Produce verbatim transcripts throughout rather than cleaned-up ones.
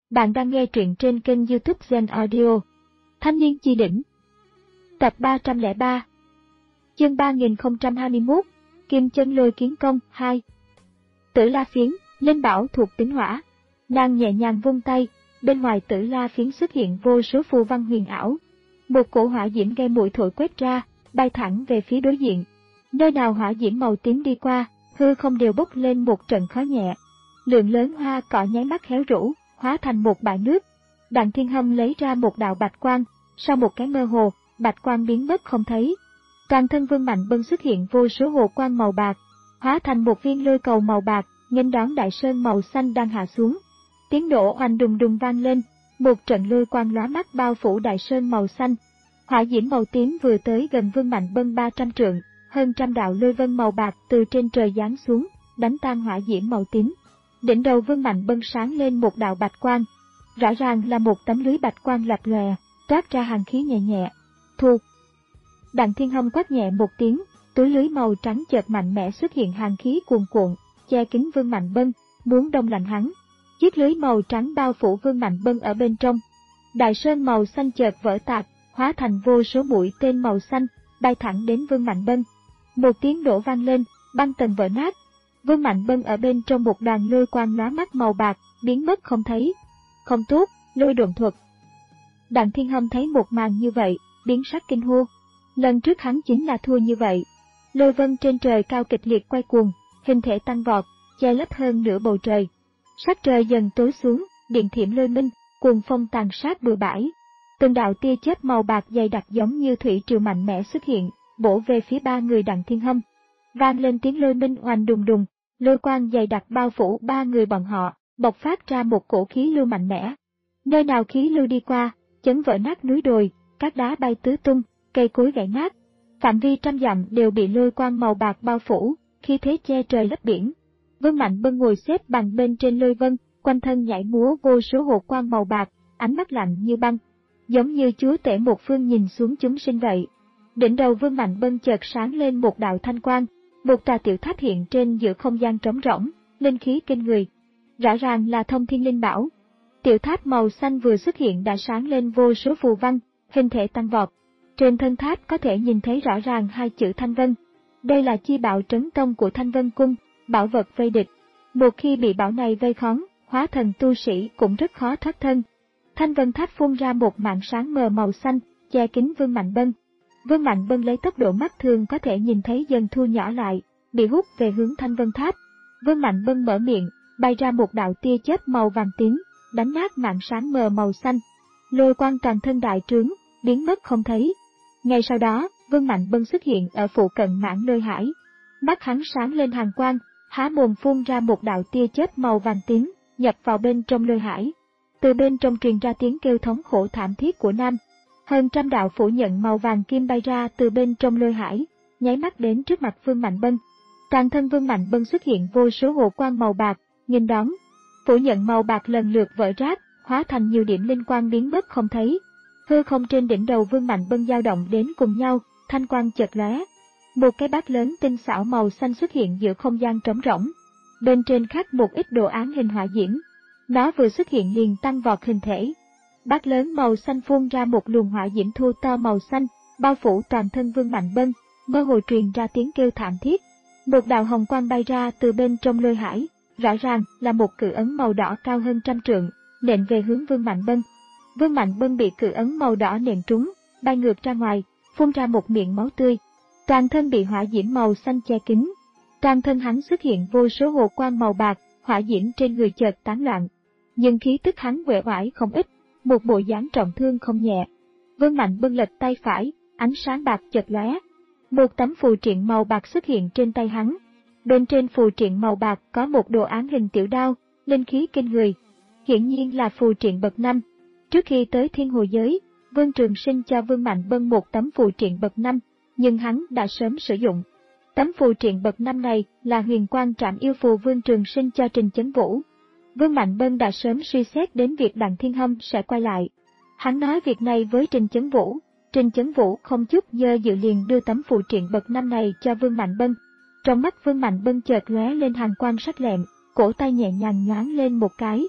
Bạn đang nghe truyện trên kênh YouTube Zen Audio. Thanh niên chi đỉnh. Tập ba trăm lẻ ba. Chương ba nghìn không trăm hai mươi mốt. Kim chân lôi kiến công hai. Tử la phiến, linh bảo thuộc tính hỏa. Nàng nhẹ nhàng vung tay, bên ngoài tử la phiến xuất hiện vô số phù văn huyền ảo. Một cổ hỏa diễm gây mũi thổi quét ra, bay thẳng về phía đối diện. Nơi nào hỏa diễm màu tím đi qua, hư không đều bốc lên một trận khói nhẹ. Lượng lớn hoa cỏ nháy mắt héo rũ, hóa thành một bãi nước. Đặng Thiên Hâm lấy ra một đạo bạch quang, sau một cái mơ hồ, bạch quang biến mất không thấy. Toàn thân Vương Mạnh Bân xuất hiện vô số hồ quang màu bạc, hóa thành một viên lôi cầu màu bạc, nghênh đón đại sơn màu xanh đang hạ xuống. Tiếng nổ oanh đùng đùng vang lên, một trận lôi quang lóa mắt bao phủ đại sơn màu xanh. Hỏa diễm màu tím vừa tới gần Vương Mạnh Bân ba trăm trượng, hơn trăm đạo lôi vân màu bạc từ trên trời giáng xuống, đánh tan hỏa diễm màu tím. Đỉnh đầu Vương Mạnh Bân sáng lên một đạo bạch quang, rõ ràng là một tấm lưới bạch quang lập lòe, toát ra hàn khí nhẹ nhẹ. Thu. Đặng Thiên Hâm quát nhẹ một tiếng, túi lưới màu trắng chợt mạnh mẽ xuất hiện hàn khí cuồn cuộn, che kín Vương Mạnh Bân, muốn đông lạnh hắn. Chiếc lưới màu trắng bao phủ Vương Mạnh Bân ở bên trong. Đại sơn màu xanh chợt vỡ tạc, hóa thành vô số mũi tên màu xanh, bay thẳng đến Vương Mạnh Bân. Một tiếng nổ vang lên, băng tầng vỡ nát. Vương Mạnh Bân ở bên trong một đoàn lôi quang lóa mắt màu bạc, biến mất không thấy. Không tốt, lôi độn thuật. Đặng Thiên Hâm thấy một màn như vậy, biến sắc kinh hô. Lần trước hắn chính là thua như vậy. Lôi vân trên trời cao kịch liệt quay cuồng, hình thể tăng vọt, che lấp hơn nửa bầu trời. Sắc trời dần tối xuống, điện thiểm lôi minh, cuồng phong tàn sát bừa bãi. Từng đạo tia chớp màu bạc dày đặc giống như thủy triều mạnh mẽ xuất hiện, bổ về phía ba người Đặng Thiên Hâm. Vang lên tiếng lôi minh oanh đùng đùng, lôi quang dày đặc bao phủ ba người bọn họ, bộc phát ra một cổ khí lưu mạnh mẽ. Nơi nào khí lưu đi qua, chấn vỡ nát núi đồi, các đá bay tứ tung, cây cối gãy nát. Phạm vi trăm dặm đều bị lôi quang màu bạc bao phủ, khi thế che trời lấp biển. Vương Mạnh Bân ngồi xếp bằng bên trên lôi vân, quanh thân nhảy múa vô số hồ quang màu bạc, ánh mắt lạnh như băng, giống như chúa tể một phương nhìn xuống chúng sinh vậy. Đỉnh đầu Vương Mạnh Bân chợt sáng lên một đạo thanh quang, một tòa tiểu tháp hiện trên giữa không gian trống rỗng, linh khí kinh người. Rõ ràng là thông thiên linh bảo. Tiểu tháp màu xanh vừa xuất hiện đã sáng lên vô số phù văn, hình thể tăng vọt. Trên thân tháp có thể nhìn thấy rõ ràng hai chữ Thanh Vân. Đây là chi bảo trấn tông của Thanh Vân Cung, bảo vật vây địch. Một khi bị bảo này vây khốn, hóa thần tu sĩ cũng rất khó thoát thân. Thanh Vân tháp phun ra một màn sáng mờ màu xanh, che kín Vương Mạnh Bân. Vương Mạnh Bân lấy tốc độ mắt thường có thể nhìn thấy dần thu nhỏ lại, bị hút về hướng Thanh Vân tháp. Vương Mạnh Bân mở miệng, bay ra một đạo tia chớp màu vàng tím, đánh nát màn sáng mờ màu xanh. Lôi quang toàn thân đại trướng, biến mất không thấy. Ngay sau đó, Vương Mạnh Bân xuất hiện ở phụ cận mãn lôi hải. Mắt hắn sáng lên hàn quang, há mồm phun ra một đạo tia chớp màu vàng tím, nhập vào bên trong lôi hải. Từ bên trong truyền ra tiếng kêu thống khổ thảm thiết của nam. Hơn trăm đạo phủ nhận màu vàng kim bay ra từ bên trong lôi hải, nháy mắt đến trước mặt Vương Mạnh Bân. Toàn thân Vương Mạnh Bân xuất hiện vô số hồ quang màu bạc, nghênh đón. Phủ nhận màu bạc lần lượt vỡ rác, hóa thành nhiều điểm linh quang biến mất không thấy. Hư không trên đỉnh đầu Vương Mạnh Bân dao động đến cùng nhau, thanh quang chợt lóe. Một cái bát lớn tinh xảo màu xanh xuất hiện giữa không gian trống rỗng. Bên trên khắc một ít đồ án hình hỏa diễm. Nó vừa xuất hiện liền tăng vọt hình thể. Bát lớn màu xanh phun ra một luồng hỏa diễm thô to màu xanh, bao phủ toàn thân Vương Mạnh Bân, mơ hồ truyền ra tiếng kêu thảm thiết. Một đạo hồng quang bay ra từ bên trong lôi hải, rõ ràng là một cự ấn màu đỏ cao hơn trăm trượng, nện về hướng Vương Mạnh Bân. Vương Mạnh Bân bị cự ấn màu đỏ nện trúng, bay ngược ra ngoài, phun ra một miệng máu tươi. Toàn thân bị hỏa diễm màu xanh che kín. Toàn thân hắn xuất hiện vô số hồ quang màu bạc, hỏa diễm trên người chợt tán loạn. Nhưng khí tức hắn uể oải không ít, một bộ dáng trọng thương không nhẹ. Vương Mạnh Bân lật tay phải, ánh sáng bạc chợt lóe. Một tấm phù triện màu bạc xuất hiện trên tay hắn. Bên trên phù triện màu bạc có một đồ án hình tiểu đao, linh khí kinh người. Hiển nhiên là phù triện bậc năm. Trước khi tới Thiên Hồ giới, Vương Trường Sinh cho Vương Mạnh Bân một tấm phù triện bậc năm, nhưng hắn đã sớm sử dụng. Tấm phù triện bậc năm này là huyền quang trảm yêu phù Vương Trường Sinh cho Trình Chấn Vũ. Vương Mạnh Bân đã sớm suy xét đến việc Đặng Thiên Hâm sẽ quay lại. Hắn nói việc này với Trình Chấn Vũ. Trình Chấn Vũ không chút do dự liền đưa tấm phù triện bậc năm này cho Vương Mạnh Bân. Trong mắt Vương Mạnh Bân chợt lóe lên hàn quang sắc lẹm, cổ tay nhẹ nhàng nhoáng lên một cái.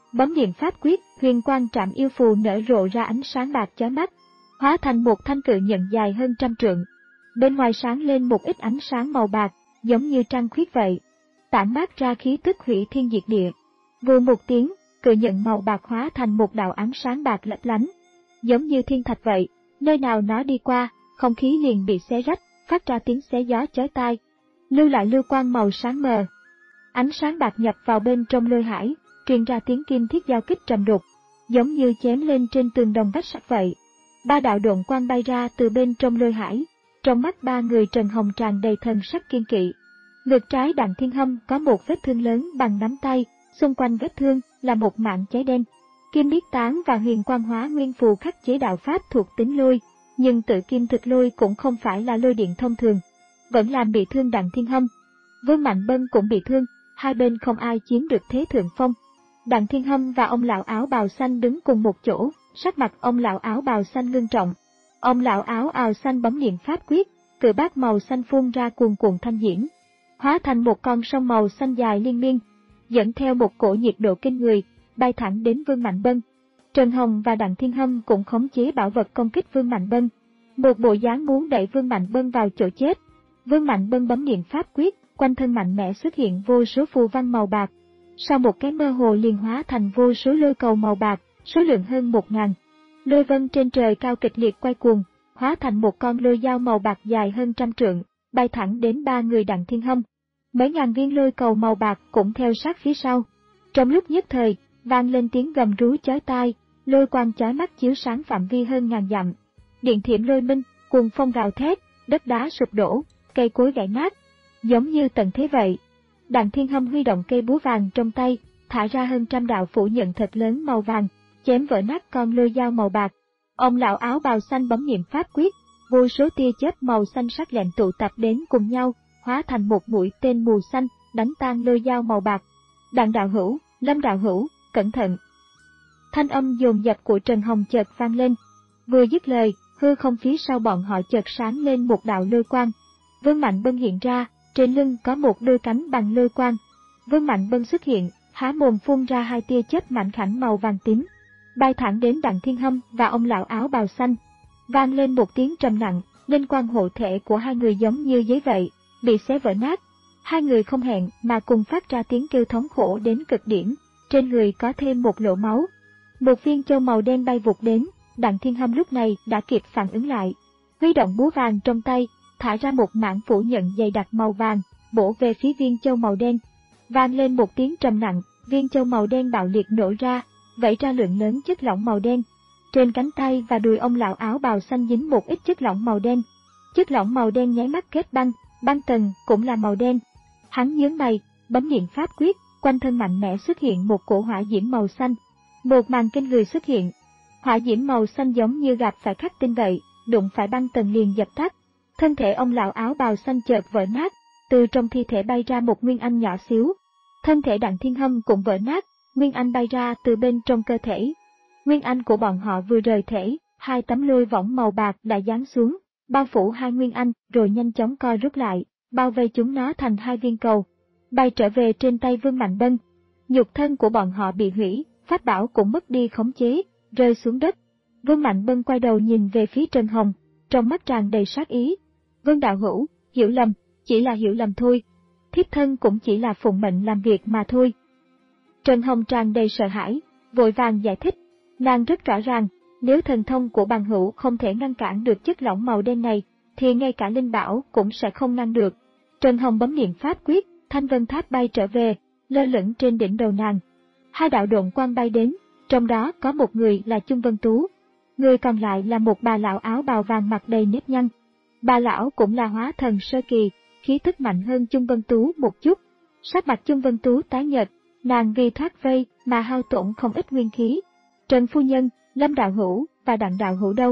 Bấm niệm pháp quyết, huyền quang trảm yêu phù nở rộ ra ánh sáng bạc chói mắt, hóa thành một thanh cự nhận dài hơn trăm trượng. Bên ngoài sáng lên một ít ánh sáng màu bạc, giống như trăng khuyết vậy, tản mát ra khí tức hủy thiên diệt địa. Vù một tiếng, cự nhận màu bạc hóa thành một đạo ánh sáng bạc lấp lánh, giống như thiên thạch vậy, nơi nào nó đi qua, không khí liền bị xé rách, phát ra tiếng xé gió chói tai, lưu lại lưu quang màu sáng mờ. Ánh sáng bạc nhập vào bên trong lôi hải, truyền ra tiếng kim thiết giao kích trầm đục, giống như chém lên trên tường đồng vách sắt vậy. Ba đạo độn quang bay ra từ bên trong lôi hải, trong mắt ba người Trần Hồng tràn đầy thần sắc kiên kỵ. Ngực trái Đặng Thiên Hâm có một vết thương lớn bằng nắm tay, xung quanh vết thương là một mảng cháy đen. Kim Niết Tán và Huyền Quang Hóa Nguyên Phù khắc chế đạo pháp thuộc tính lôi, nhưng tự kim thực lôi cũng không phải là lôi điện thông thường, vẫn làm bị thương Đặng Thiên Hâm. Vương Mạnh Bân cũng bị thương, hai bên không ai chiếm được thế thượng phong. Đặng Thiên Hâm và ông lão áo bào xanh đứng cùng một chỗ, sắc mặt ông lão áo bào xanh ngưng trọng. Ông lão áo bào xanh bấm niệm pháp quyết, cự bát màu xanh phun ra cuồn cuộn thanh diễm, hóa thành một con sông màu xanh dài liên miên, dẫn theo một cổ nhiệt độ kinh người, bay thẳng đến Vương Mạnh Bân. Trần Hồng và Đặng Thiên Hâm cũng khống chế bảo vật công kích Vương Mạnh Bân, một bộ dáng muốn đẩy Vương Mạnh Bân vào chỗ chết. Vương Mạnh Bân bấm niệm pháp quyết, quanh thân mạnh mẽ xuất hiện vô số phù văn màu bạc, sau một cái mơ hồ liền hóa thành vô số lôi cầu màu bạc, số lượng hơn một ngàn. Lôi vân trên trời cao kịch liệt quay cuồng, hóa thành một con lôi dao màu bạc dài hơn trăm trượng, bay thẳng đến ba người Đặng Thiên Hâm. Mấy ngàn viên lôi cầu màu bạc cũng theo sát phía sau. Trong lúc nhất thời, vang lên tiếng gầm rú chói tai, lôi quang chói mắt chiếu sáng phạm vi hơn ngàn dặm. Điện thiểm lôi minh, cuồng phong gào thét, đất đá sụp đổ, cây cối gãy nát, giống như tận thế vậy. Đặng Thiên Hâm huy động cây búa vàng trong tay, thả ra hơn trăm đạo phủ nhận thật lớn màu vàng, chém vỡ nát con lôi dao màu bạc. Ông lão áo bào xanh bấm niệm pháp quyết, vô số tia chớp màu xanh sắc lạnh tụ tập đến cùng nhau, hóa thành một mũi tên mù xanh, đánh tan lôi dao màu bạc. Đặng đạo hữu, Lâm đạo hữu, cẩn thận! Thanh âm dồn dập của Trần Hồng chợt vang lên. Vừa dứt lời, hư không phía sau bọn họ chợt sáng lên một đạo lôi quang. Vương Mạnh Bân hiện ra, trên lưng có một đôi cánh bằng lôi quang. Vương Mạnh Bân xuất hiện, há mồm phun ra hai tia chớp mảnh khảnh màu vàng tím, bay thẳng đến Đặng Thiên Hâm và ông lão áo bào xanh. Vang lên một tiếng trầm nặng, linh quang hộ thể của hai người giống như giấy vậy, bị xé vỡ nát. Hai người không hẹn mà cùng phát ra tiếng kêu thống khổ đến cực điểm, trên người có thêm một lỗ máu. Một viên châu màu đen bay vụt đến, Đặng Thiên Hâm lúc này đã kịp phản ứng lại, huy động búa vàng trong tay, thả ra một mảng phủ nhận dày đặc màu vàng, bổ về phía viên châu màu đen. Vang lên một tiếng trầm nặng, viên châu màu đen bạo liệt nổ ra, vẩy ra lượng lớn chất lỏng màu đen. Trên cánh tay và đùi ông lão áo bào xanh dính một ít chất lỏng màu đen. Chất lỏng màu đen nháy mắt kết băng, băng tầng cũng là màu đen. Hắn nhướng mày, bấm niệm pháp quyết, quanh thân mạnh mẽ xuất hiện một cổ hỏa diễm màu xanh. Một màn kinh người xuất hiện. Hỏa diễm màu xanh giống như gặp phải khắc tinh vậy, đụng phải băng tầng liền dập tắt. Thân thể ông lão áo bào xanh chợt vỡ nát, từ trong thi thể bay ra một nguyên anh nhỏ xíu. Thân thể Đặng Thiên Hâm cũng vỡ nát, nguyên anh bay ra từ bên trong cơ thể. Nguyên anh của bọn họ vừa rời thể, hai tấm lôi võng màu bạc đã giáng xuống, bao phủ hai nguyên anh rồi nhanh chóng co rút lại, bao vây chúng nó thành hai viên cầu, bay trở về trên tay Vương Mạnh Bân. Nhục thân của bọn họ bị hủy, pháp bảo cũng mất đi khống chế, rơi xuống đất. Vương Mạnh Bân quay đầu nhìn về phía Trần Hồng, trong mắt tràn đầy sát ý. Vương đạo hữu, hiểu lầm, chỉ là hiểu lầm thôi. Thiếp thân cũng chỉ là phụng mệnh làm việc mà thôi. Trần Hồng tràn đầy sợ hãi, vội vàng giải thích. Nàng rất rõ ràng, nếu thần thông của bằng hữu không thể ngăn cản được chất lỏng màu đen này, thì ngay cả linh bảo cũng sẽ không ngăn được. Trần Hồng bấm niệm pháp quyết, thanh vân tháp bay trở về, lơ lửng trên đỉnh đầu nàng. Hai đạo độn quang bay đến, trong đó có một người là Chung Vân Tú, người còn lại là một bà lão áo bào vàng mặt đầy nếp nhăn. Bà lão cũng là hóa thần sơ kỳ, khí tức mạnh hơn Chung Vân Tú một chút. Sắc mặt Chung Vân Tú tái nhợt, nàng vì thoát vây mà hao tổn không ít nguyên khí. Trần phu nhân, Lâm đạo hữu và Đặng đạo hữu đâu?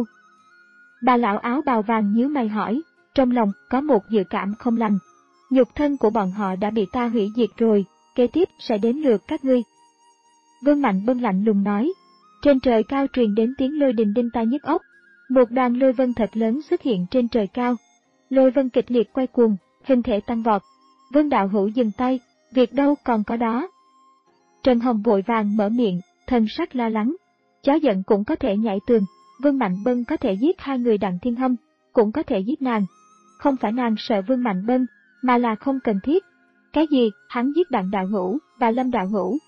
Bà lão áo bào vàng nhíu mày hỏi, trong lòng có một dự cảm không lành. Nhục thân của bọn họ đã bị ta hủy diệt rồi, kế tiếp sẽ đến lượt các ngươi. Vương Mạnh Bân lạnh lùng nói. Trên trời cao truyền đến tiếng lôi đình đinh tai nhức óc. Một đoàn lôi vân thật lớn xuất hiện trên trời cao. Lôi vân kịch liệt quay cuồng, hình thể tăng vọt. Vương đạo hữu dừng tay, việc đâu còn có đó. Trần Hồng vội vàng mở miệng, thần sắc lo lắng. Chó giận cũng có thể nhảy tường, Vương Mạnh Bân có thể giết hai người Đặng Thiên Hâm, cũng có thể giết nàng. Không phải nàng sợ Vương Mạnh Bân, mà là không cần thiết. Cái gì, hắn giết Đặng đạo hữu và Lâm đạo hữu?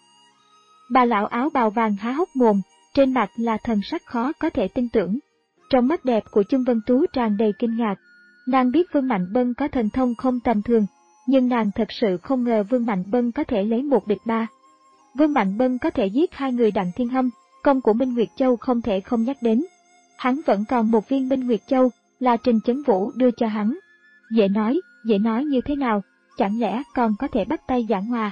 Bà lão áo bào vàng há hốc mồm, trên mặt là thần sắc khó có thể tin tưởng. Trong mắt đẹp của Chung Vân Tú tràn đầy kinh ngạc. Nàng biết Vương Mạnh Bân có thần thông không tầm thường, nhưng nàng thật sự không ngờ Vương Mạnh Bân có thể lấy một địch ba. Vương Mạnh Bân có thể giết hai người Đặng Thiên Hâm, công của Minh Nguyệt Châu không thể không nhắc đến. Hắn vẫn còn một viên Minh Nguyệt Châu, là Trình Chấn Vũ đưa cho hắn. Dễ nói, dễ nói như thế nào, chẳng lẽ còn có thể bắt tay giảng hòa?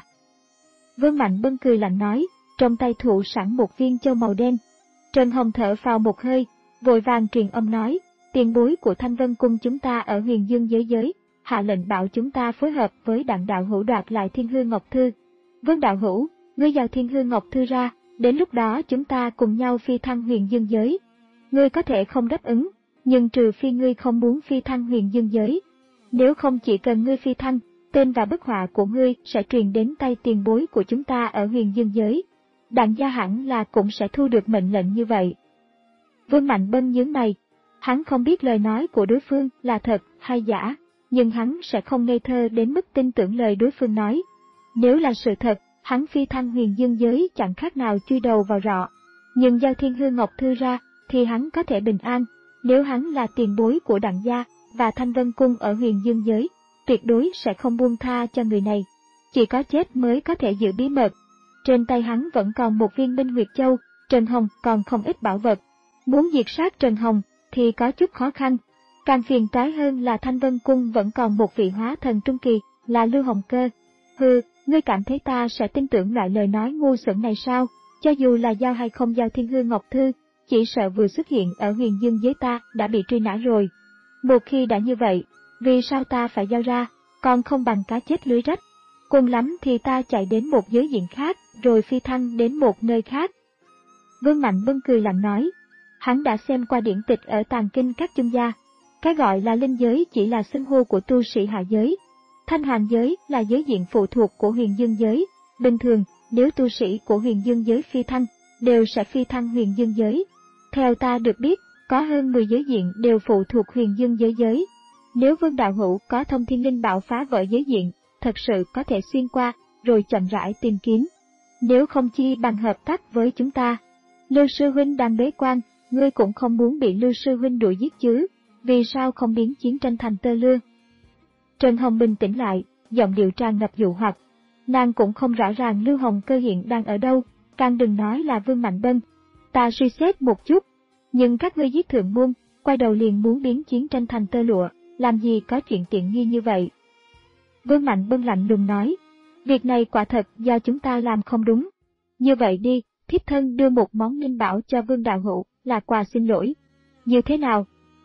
Vương Mạnh Bân cười lạnh nói, trong tay thụ sẵn một viên châu màu đen. Trần Hồng thở phào một hơi, vội vàng truyền âm nói, tiền bối của Thanh Vân Cung chúng ta ở Huyền Dương giới giới, hạ lệnh bảo chúng ta phối hợp với Đặng đạo hữu đoạt lại Thiên Hư Ngọc Thư. Vương đạo hữu, ngươi giao Thiên Hư Ngọc Thư ra, đến lúc đó chúng ta cùng nhau phi thăng Huyền Dương giới. Ngươi có thể không đáp ứng, nhưng trừ phi ngươi không muốn phi thăng Huyền Dương giới. Nếu không, chỉ cần ngươi phi thăng, tên và bức họa của ngươi sẽ truyền đến tay tiền bối của chúng ta ở Huyền Dương giới. Đặng gia hẳn là cũng sẽ thu được mệnh lệnh như vậy. Vương Mạnh Bân nhướng mày, hắn không biết lời nói của đối phương là thật hay giả, nhưng hắn sẽ không ngây thơ đến mức tin tưởng lời đối phương nói. Nếu là sự thật, hắn phi thăng Huyền Dương giới chẳng khác nào chui đầu vào rọ. Nhưng giao Thiên Hư Ngọc Thư ra, thì hắn có thể bình an. Nếu hắn là tiền bối của Đặng gia và Thanh Vân Cung ở Huyền Dương giới, tuyệt đối sẽ không buông tha cho người này. Chỉ có chết mới có thể giữ bí mật. Trên tay hắn vẫn còn một viên Minh Nguyệt Châu, Trần Hồng còn không ít bảo vật. Muốn diệt sát Trần Hồng thì có chút khó khăn. Càng phiền toái hơn là Thanh Vân Cung vẫn còn một vị hóa thần trung kỳ, là Lưu Hồng Cơ. Hừ, ngươi cảm thấy ta sẽ tin tưởng loại lời nói ngu xuẩn này sao? Cho dù là giao hay không giao Thiên Hư Ngọc Thư, chỉ sợ vừa xuất hiện ở Huyền Dương giới ta đã bị truy nã rồi. Một khi đã như vậy, vì sao ta phải giao ra, còn không bằng cá chết lưới rách. Cùng lắm thì ta chạy đến một giới diện khác, rồi phi thăng đến một nơi khác. Vương Mạnh Bân cười lạnh nói, hắn đã xem qua điển tịch ở tàng kinh các Chung gia. Cái gọi là linh giới chỉ là xưng hô của tu sĩ hạ giới. Thanh Hoàng giới là giới diện phụ thuộc của Huyền Dương giới. Bình thường, nếu tu sĩ của Huyền Dương giới phi thăng, đều sẽ phi thăng Huyền Dương giới. Theo ta được biết, có hơn mười giới diện đều phụ thuộc Huyền Dương giới giới. Nếu Vương đạo hữu có thông thiên linh bảo phá vỡ giới diện, thật sự có thể xuyên qua, rồi chậm rãi tìm kiếm. Nếu không chi bằng hợp tác với chúng ta. Lưu sư huynh đang bế quan, ngươi cũng không muốn bị Lưu sư huynh đuổi giết chứ, vì sao không biến chiến tranh thành tơ lưa? Trần Hồng bình tĩnh lại, giọng điệu tràn ngập dụ hoặc. Nàng cũng không rõ ràng Lưu Hồng Cơ hiện đang ở đâu, càng đừng nói là Vương Mạnh Bân. Ta suy xét một chút, nhưng các ngươi giết thượng môn, quay đầu liền muốn biến chiến tranh thành tơ lụa, làm gì có chuyện tiện nghi như vậy? Vương Mạnh Bân lạnh lùng nói, việc này quả thật do chúng ta làm không đúng. Như vậy đi, thiếp thân đưa một món linh bảo cho Vương đạo hữu, là quà xin lỗi. Như thế nào?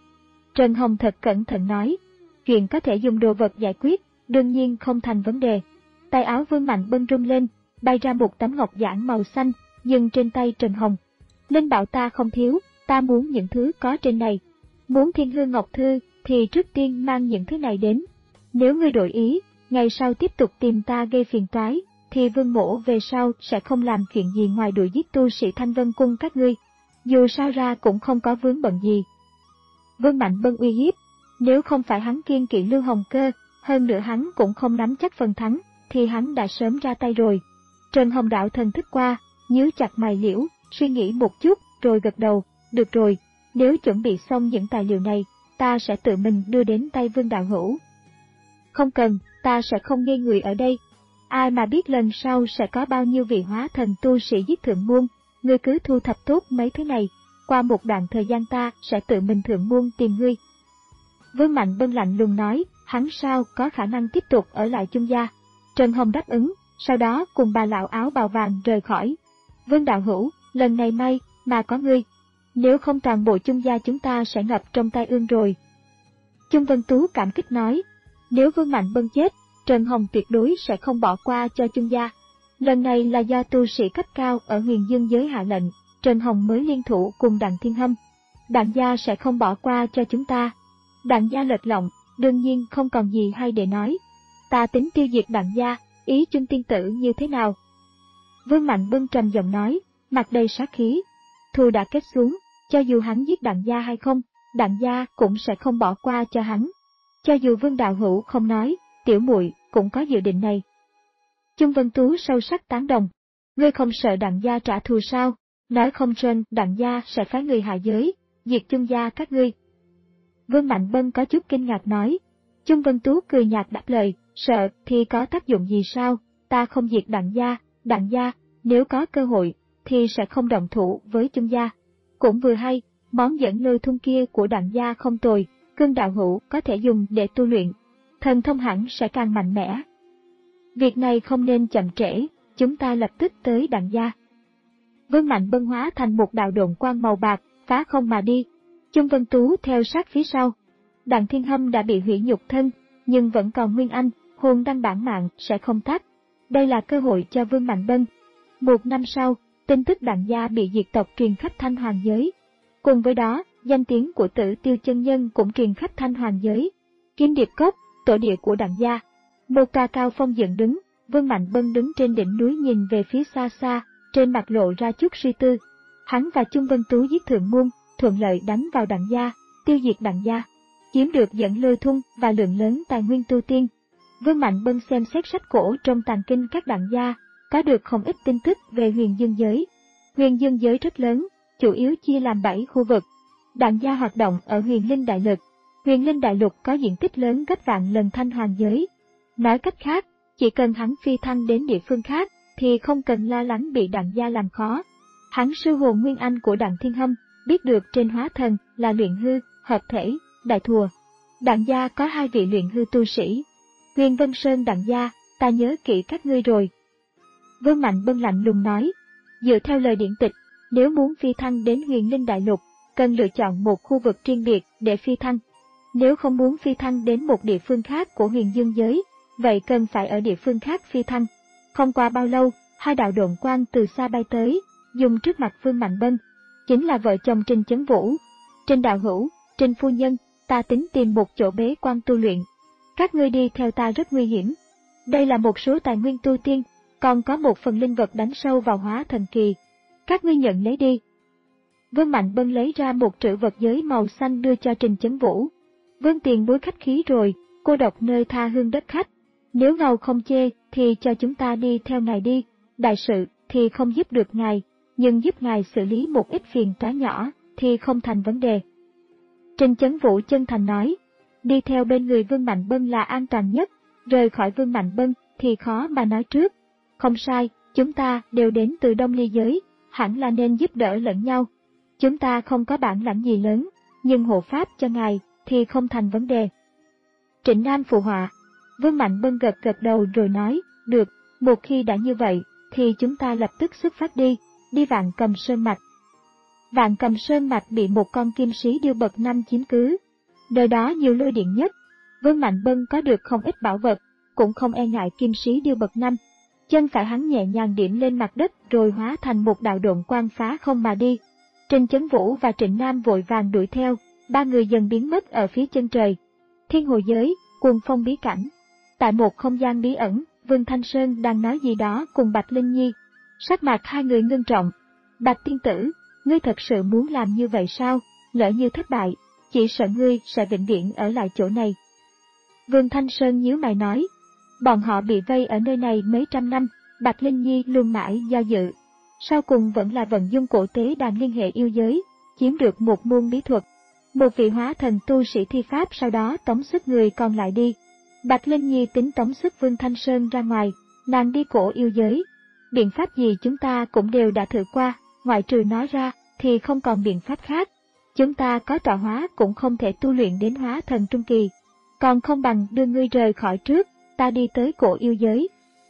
Trần Hồng thật cẩn thận nói, chuyện có thể dùng đồ vật giải quyết, đương nhiên không thành vấn đề. Tay áo Vương Mạnh Bân rung lên, bay ra một tấm ngọc giản màu xanh, dừng trên tay Trần Hồng. Linh bảo ta không thiếu, ta muốn những thứ có trên này. Muốn Thiên Hư Ngọc Thư, thì trước tiên mang những thứ này đến. Nếu ngươi đổi ý, ngày sau tiếp tục tìm ta gây phiền toái, thì Vương mỗ về sau sẽ không làm chuyện gì ngoài đuổi giết tu sĩ Thanh Vân Cung các ngươi. Dù sao ra cũng không có vướng bận gì. Vương Mạnh Bân uy hiếp, nếu không phải hắn kiêng kỵ Lưu Hồng Cơ, hơn nữa hắn cũng không nắm chắc phần thắng, thì hắn đã sớm ra tay rồi. Trần Hồng đạo thần thức qua, nhíu chặt mày liễu, suy nghĩ một chút, rồi gật đầu, được rồi, nếu chuẩn bị xong những tài liệu này, ta sẽ tự mình đưa đến tay Vương đạo hữu. Không cần, ta sẽ không ngây người ở đây. Ai mà biết lần sau sẽ có bao nhiêu vị hóa thần tu sĩ giết thượng môn, ngươi cứ thu thập tốt mấy thứ này, qua một đoạn thời gian ta sẽ tự mình thượng môn tìm ngươi. Vương Mạnh Bân lạnh lùng nói, hắn sao có khả năng tiếp tục ở lại Chung gia. Trần Hồng đáp ứng, sau đó cùng bà lão áo bào vàng rời khỏi. Vương đạo hữu, lần này may mà có ngươi, nếu không toàn bộ Chung gia chúng ta sẽ ngập trong tai ương rồi. Chung Vân Tú cảm kích nói, nếu Vương Mạnh Bân chết, Trần Hồng tuyệt đối sẽ không bỏ qua cho Chung gia. Lần này là do tu sĩ cấp cao ở Huyền Dương giới hạ lệnh, Trần Hồng mới liên thủ cùng Đặng Thiên Hâm. Đặng gia sẽ không bỏ qua cho chúng ta. Đặng gia lệch lọng, đương nhiên không còn gì hay để nói. Ta tính tiêu diệt Đặng gia, ý Chung tiên tử như thế nào? Vương Mạnh Bân trầm giọng nói, mặt đầy sát khí. Thù đã kết xuống, cho dù hắn giết Đặng gia hay không, Đặng gia cũng sẽ không bỏ qua cho hắn. Cho dù Vương đạo hữu không nói, tiểu muội cũng có dự định này. Chung Vân Tú sâu sắc tán đồng. Ngươi không sợ Đặng gia trả thù sao? Nói không chừng Đặng gia sẽ phái người hạ giới, diệt Chung gia các ngươi. Vương Mạnh Bân có chút kinh ngạc nói. Chung Vân Tú cười nhạt đáp lời, sợ thì có tác dụng gì sao, ta không diệt Đặng gia, Đặng gia, nếu có cơ hội, thì sẽ không động thủ với Chung gia. Cũng vừa hay, món dẫn lôi thung kia của Đặng gia không tồi, Cương đạo hữu có thể dùng để tu luyện, thần thông hẳn sẽ càng mạnh mẽ. Việc này không nên chậm trễ, chúng ta lập tức tới Đặng gia. Vương Mạnh Bân hóa thành một đạo độn quang màu bạc, phá không mà đi. Chung Vân Tú theo sát phía sau. Đặng Thiên Hâm đã bị hủy nhục thân, nhưng vẫn còn nguyên anh, hồn đăng bản mạng sẽ không tắt. Đây là cơ hội cho Vương Mạnh Bân. Một năm sau, tin tức Đặng gia bị diệt tộc truyền khắp Thanh Hoàng giới. Cùng với đó, danh tiếng của Tử Tiêu chân nhân cũng truyền khắp Thanh Hoàng giới. Kim Điệp Cốc, tổ địa của Đặng gia. Một tòa cao phong dựng đứng, Vương Mạnh Bân đứng trên đỉnh núi nhìn về phía xa xa, trên mặt lộ ra chút suy tư. Hắn và Chung Vân Tú giết Thượng Muôn, thuận lợi đánh vào Đặng gia, tiêu diệt Đặng gia, chiếm được dẫn lôi thung và lượng lớn tài nguyên tu tiên. Vương Mạnh Bân xem xét sách cổ trong tàng kinh các Đặng gia, có được không ít tin tức về huyền dương giới. Huyền dương giới rất lớn, chủ yếu chia làm bảy khu vực. Đặng gia hoạt động ở huyền linh đại lục. Huyền linh đại lục có diện tích lớn gấp vạn lần Thanh Hoàng giới. Nói cách khác, chỉ cần hắn phi thăng đến địa phương khác, thì không cần lo lắng bị Đặng gia làm khó. Hắn sư hồn nguyên anh của Đặng Thiên Hâm, biết được trên hóa thần là luyện hư, hợp thể, đại thùa. Đặng gia có hai vị luyện hư tu sĩ. Huyền Vân Sơn Đặng gia, ta nhớ kỹ các ngươi rồi. Vương Mạnh Bân lạnh lùng nói, dựa theo lời điển tịch, nếu muốn phi thăng đến huyền linh đại lục, cần lựa chọn một khu vực riêng biệt để phi thăng. Nếu không muốn phi thăng đến một địa phương khác của huyền dương giới, vậy cần phải ở địa phương khác phi thăng. Không qua bao lâu, hai đạo độn quang từ xa bay tới, dùng trước mặt Vương Mạnh Bân, chính là vợ chồng Trình Chấn Vũ. Trình đạo hữu, Trình phu nhân, ta tính tìm một chỗ bế quan tu luyện. Các ngươi đi theo ta rất nguy hiểm. Đây là một số tài nguyên tu tiên, còn có một phần linh vật đánh sâu vào hóa thần kỳ. Các ngươi nhận lấy đi. Vương Mạnh Bân lấy ra một trữ vật giới màu xanh đưa cho Trình Chấn Vũ. Vương tiền bối khách khí rồi, cô độc nơi tha hương đất khách. Nếu ngài không chê, thì cho chúng ta đi theo ngài đi. Đại sự thì không giúp được ngài, nhưng giúp ngài xử lý một ít phiền toái nhỏ thì không thành vấn đề. Trình Chấn Vũ chân thành nói, đi theo bên người Vương Mạnh Bân là an toàn nhất, rời khỏi Vương Mạnh Bân thì khó mà nói trước. Không sai, chúng ta đều đến từ Đông Ly giới, hẳn là nên giúp đỡ lẫn nhau. Chúng ta không có bản lãnh gì lớn, nhưng hộ pháp cho ngài thì không thành vấn đề. Trịnh Nam phụ họa. Vương Mạnh Bân gật gật đầu rồi nói, được, một khi đã như vậy, thì chúng ta lập tức xuất phát đi, đi Vạn Cầm Sơn Mạch. Vạn Cầm Sơn Mạch bị một con kim sĩ điêu bậc năm chiếm cứ. Nơi đó nhiều lôi điện nhất. Vương Mạnh Bân có được không ít bảo vật, cũng không e ngại kim sĩ điêu bậc năm. Chân phải hắn nhẹ nhàng điểm lên mặt đất rồi hóa thành một đạo độn quang phá không mà đi. Trình Chấn Vũ và Trịnh Nam vội vàng đuổi theo, ba người dần biến mất ở phía chân trời. Thiên Hồ giới, Cuồng Phong bí cảnh. Tại một không gian bí ẩn, Vương Thanh Sơn đang nói gì đó cùng Bạch Linh Nhi. Sắc mặt hai người ngưng trọng. Bạch tiên tử, ngươi thật sự muốn làm như vậy sao? Lỡ như thất bại, chỉ sợ ngươi sẽ vĩnh viễn ở lại chỗ này. Vương Thanh Sơn nhíu mày nói. Bọn họ bị vây ở nơi này mấy trăm năm, Bạch Linh Nhi luôn mãi do dự. Sau cùng vẫn là vận dung cổ tế đàn liên hệ yêu giới, chiếm được một môn bí thuật. Một vị hóa thần tu sĩ thi pháp sau đó tống xuất người còn lại đi. Bạch Linh Nhi tính tống xuất Vương Thanh Sơn ra ngoài, nàng đi cổ yêu giới. Biện pháp gì chúng ta cũng đều đã thử qua, ngoại trừ nói ra thì không còn biện pháp khác. Chúng ta có tọa hóa cũng không thể tu luyện đến hóa thần trung kỳ. Còn không bằng đưa ngươi rời khỏi trước, ta đi tới cổ yêu giới.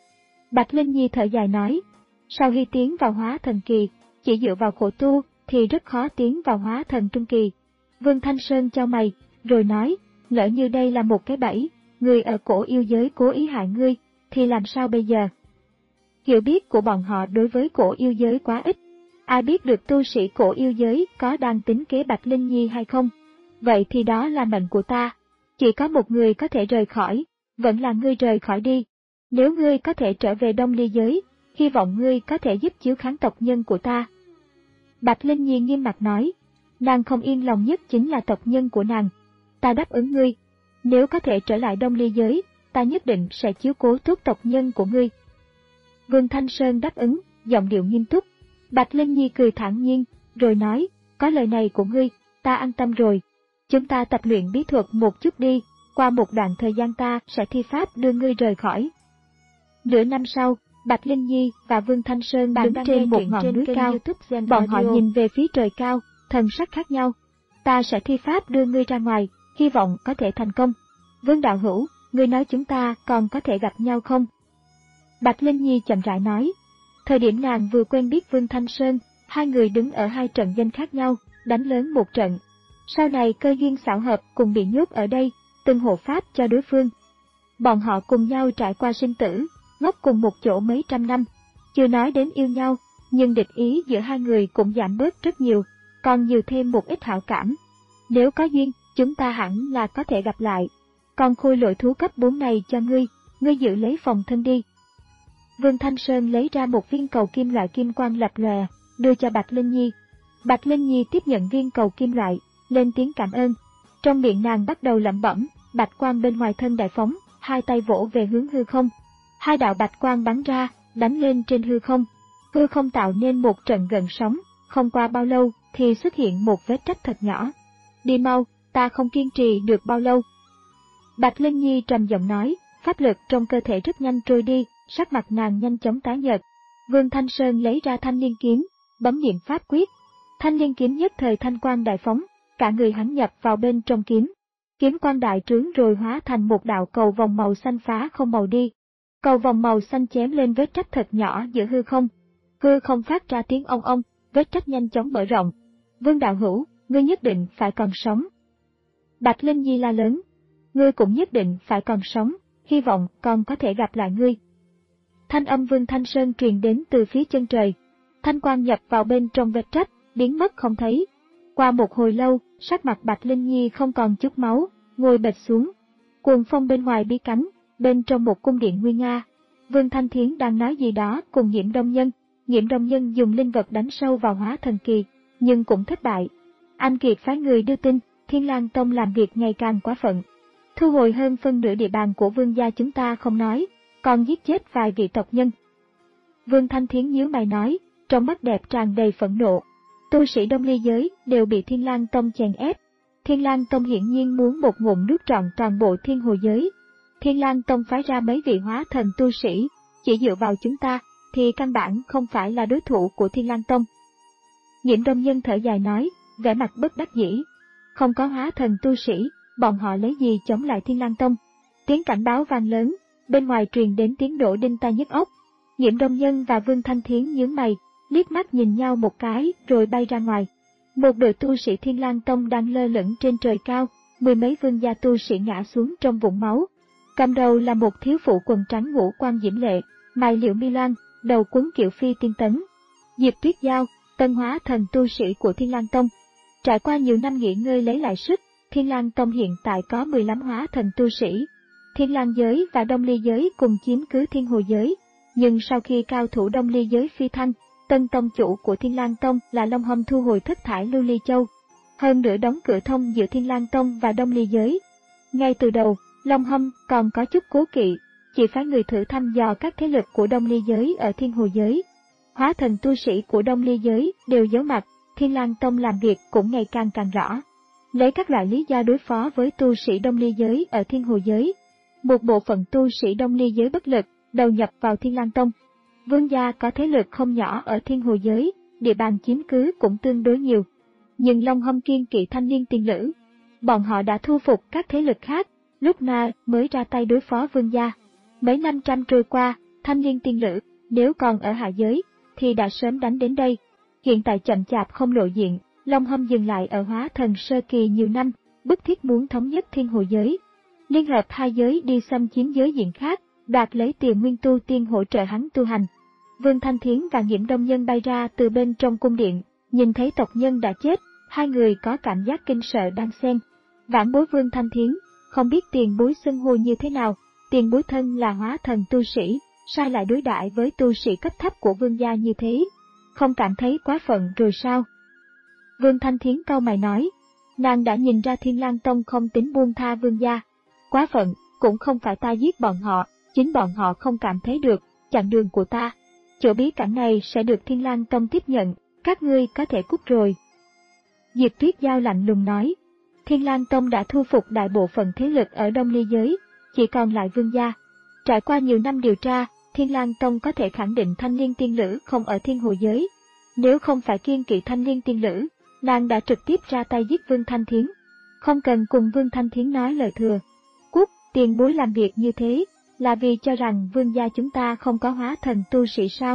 Bạch Linh Nhi thở dài nói, sau khi tiến vào hóa thần kỳ, chỉ dựa vào khổ tu thì rất khó tiến vào hóa thần trung kỳ. Vương Thanh Sơn chau mày, rồi nói, lỡ như đây là một cái bẫy, người ở cổ yêu giới cố ý hại ngươi, thì làm sao bây giờ? Hiểu biết của bọn họ đối với cổ yêu giới quá ít, ai biết được tu sĩ cổ yêu giới có đang tính kế Bạch Linh Nhi hay không? Vậy thì đó là mệnh của ta, chỉ có một người có thể rời khỏi, vẫn là ngươi rời khỏi đi. Nếu ngươi có thể trở về Đông Ly giới, hy vọng ngươi có thể giúp chiếu kháng tộc nhân của ta, Bạch Linh Nhi nghiêm mặt nói, nàng không yên lòng nhất chính là tộc nhân của nàng. Ta đáp ứng ngươi, nếu có thể trở lại Đông Ly giới, ta nhất định sẽ chiếu cố tốt tộc nhân của ngươi. Vương Thanh Sơn đáp ứng, giọng điệu nghiêm túc. Bạch Linh Nhi cười thản nhiên, rồi nói, có lời này của ngươi, ta an tâm rồi. Chúng ta tập luyện bí thuật một chút đi, qua một đoạn thời gian ta sẽ thi pháp đưa ngươi rời khỏi. Nửa năm sau, Bạch Linh Nhi và Vương Thanh Sơn đứng trên một ngọn núi cao, bọn họ nhìn về phía trời cao, thần sắc khác nhau. Ta sẽ thi pháp đưa ngươi ra ngoài, hy vọng có thể thành công. Vương đạo hữu, ngươi nói chúng ta còn có thể gặp nhau không? Bạch Linh Nhi chậm rãi nói. Thời điểm nàng vừa quen biết Vương Thanh Sơn, hai người đứng ở hai trận danh khác nhau, đánh lớn một trận. Sau này cơ duyên xảo hợp cùng bị nhốt ở đây, từng hộ pháp cho đối phương. Bọn họ cùng nhau trải qua sinh tử, ngốc cùng một chỗ mấy trăm năm. Chưa nói đến yêu nhau, nhưng địch ý giữa hai người cũng giảm bớt rất nhiều, còn nhiều thêm một ít hảo cảm. Nếu có duyên, chúng ta hẳn là có thể gặp lại. Còn khôi lỗi thú cấp bốn này cho ngươi, ngươi giữ lấy phòng thân đi. Vương Thanh Sơn lấy ra một viên cầu kim loại kim quang lập lòe, đưa cho Bạch Linh Nhi. Bạch Linh Nhi tiếp nhận viên cầu kim loại, lên tiếng cảm ơn. Trong miệng nàng bắt đầu lẩm bẩm, bạch quang bên ngoài thân đại phóng, hai tay vỗ về hướng hư không. Hai đạo bạch quang bắn ra, đánh lên trên hư không. Hư không tạo nên một trận gợn sóng, không qua bao lâu thì xuất hiện một vết rách thật nhỏ. Đi mau, ta không kiên trì được bao lâu. Bạch Linh Nhi trầm giọng nói, pháp lực trong cơ thể rất nhanh trôi đi, sắc mặt nàng nhanh chóng tái nhợt. Vương Thanh Sơn lấy ra thanh liên kiếm, bấm niệm pháp quyết. Thanh liên kiếm nhất thời thanh quang đại phóng, cả người hắn nhập vào bên trong kiếm. Kiếm quang đại trướng rồi hóa thành một đạo cầu vòng màu xanh phá không màu đi. Cầu vòng màu xanh chém lên vết rách thật nhỏ giữa hư không. Hư không phát ra tiếng ong ong, vết rách nhanh chóng mở rộng. Vương đạo hữu, ngươi nhất định phải còn sống. Bạch Linh Nhi la lớn, ngươi cũng nhất định phải còn sống, hy vọng còn có thể gặp lại ngươi. Thanh âm Vương Thanh Sơn truyền đến từ phía chân trời. Thanh quang nhập vào bên trong vết rách, biến mất không thấy. Qua một hồi lâu, sắc mặt Bạch Linh Nhi không còn chút máu, ngồi bệt xuống. Cuồng phong bên ngoài bi cánh, bên trong một cung điện nguy nga. Vương Thanh Thiến đang nói gì đó cùng Nhiễm Đông Nhân. Nhiễm Đông Nhân dùng linh vật đánh sâu vào hóa thần kỳ, nhưng cũng thất bại. Anh Kiệt phái người đưa tin, Thiên Lang Tông làm việc ngày càng quá phận. Thu hồi hơn phân nửa địa bàn của vương gia chúng ta không nói, còn giết chết vài vị tộc nhân. Vương Thanh Thiến nhíu mày nói, trong mắt đẹp tràn đầy phẫn nộ. Tu sĩ Đông Ly giới đều bị Thiên Lang Tông chèn ép. Thiên Lang Tông hiển nhiên muốn một ngụm nuốt trọn toàn bộ Thiên Hồ giới. Thiên Lang Tông phái ra mấy vị hóa thần tu sĩ, chỉ dựa vào chúng ta thì căn bản không phải là đối thủ của Thiên Lang Tông. Nhiễm Đông Nhân thở dài nói, vẻ mặt bất đắc dĩ. Không có hóa thần tu sĩ, bọn họ lấy gì chống lại Thiên Lang Tông? Tiếng cảnh báo vang lớn, bên ngoài truyền đến tiếng nổ đinh tai nhức óc. Nhiễm Đông Nhân và Vương Thanh Thiến nhướng mày, liếc mắt nhìn nhau một cái rồi bay ra ngoài. Một đội tu sĩ Thiên Lang Tông đang lơ lửng trên trời cao, mười mấy vương gia tu sĩ ngã xuống trong vũng máu. Cầm đầu là một thiếu phụ quần trắng ngũ quan diễm lệ, mày liễu mi loan, đầu quấn kiệu phi tiên tấn. Diệp Tuyết Giao, tân hóa thần tu sĩ của Thiên Lang Tông. Trải qua nhiều năm nghỉ ngơi lấy lại sức, Thiên Lang Tông hiện tại có mười lăm hóa thần tu sĩ. Thiên Lang giới và Đông Ly giới cùng chiếm cứ Thiên Hồ giới, nhưng sau khi cao thủ Đông Ly giới phi thăng, tân tông chủ của Thiên Lang Tông là Long Hâm thu hồi thất thải Lưu Ly Châu, hơn nữa đóng cửa thông giữa Thiên Lang Tông và Đông Ly giới. Ngay từ đầu, Long Hâm còn có chút cố kỵ, chỉ phái người thử thăm dò các thế lực của Đông Ly giới ở Thiên Hồ giới. Hóa thần tu sĩ của Đông Ly giới đều giấu mặt, Thiên Lang Tông làm việc cũng ngày càng càng rõ. Lấy các loại lý do đối phó với tu sĩ Đông Ly giới ở Thiên Hồ giới, một bộ phận tu sĩ Đông Ly giới bất lực, đầu nhập vào Thiên Lang Tông. Vương gia có thế lực không nhỏ ở Thiên Hồ giới, địa bàn chiếm cứ cũng tương đối nhiều. Nhưng Long Hâm kiên kỵ thanh niên tiên lữ. Bọn họ đã thu phục các thế lực khác, lúc nào mới ra tay đối phó vương gia. Mấy năm trăm trôi qua, thanh niên tiên lữ, nếu còn ở hạ giới, thì đã sớm đánh đến đây. Hiện tại chậm chạp không lộ diện, Long Hâm dừng lại ở hóa thần sơ kỳ nhiều năm, bức thiết muốn thống nhất Thiên Hồ giới. Liên hợp hai giới đi xâm chiếm giới diện khác, đoạt lấy tiền nguyên tu tiên hỗ trợ hắn tu hành. Vương Thanh Thiến và Nhiễm Đông Nhân bay ra từ bên trong cung điện, nhìn thấy tộc nhân đã chết, hai người có cảm giác kinh sợ đang xen. Vãn bối Vương Thanh Thiến, không biết tiền bối xưng hô như thế nào, tiền bối thân là hóa thần tu sĩ, sao lại đối đãi với tu sĩ cấp thấp của vương gia như thế? Không cảm thấy quá phận rồi sao? Vương Thanh Thiến cau mày nói, nàng đã nhìn ra Thiên Lang Tông không tính buông tha Vương gia. Quá phận, cũng không phải ta giết bọn họ, chính bọn họ không cảm thấy được, chặn đường của ta. Chỗ bí cảnh này sẽ được Thiên Lang Tông tiếp nhận, các ngươi có thể cút rồi. Diệp Tuyết Giao lạnh lùng nói, Thiên Lang Tông đã thu phục đại bộ phận thế lực ở Đông Ly giới, chỉ còn lại Vương gia. Trải qua nhiều năm điều tra, Thiên Lang Tông có thể khẳng định Thanh Liên Tiên Lữ không ở Thiên Hồ giới. Nếu không phải kiêng kỵ Thanh Liên Tiên Lữ, nàng đã trực tiếp ra tay giết Vương Thanh Thiến. Không cần cùng Vương Thanh Thiến nói lời thừa. Cút, tiền bối làm việc như thế, là vì cho rằng Vương gia chúng ta không có hóa thần tu sĩ sao?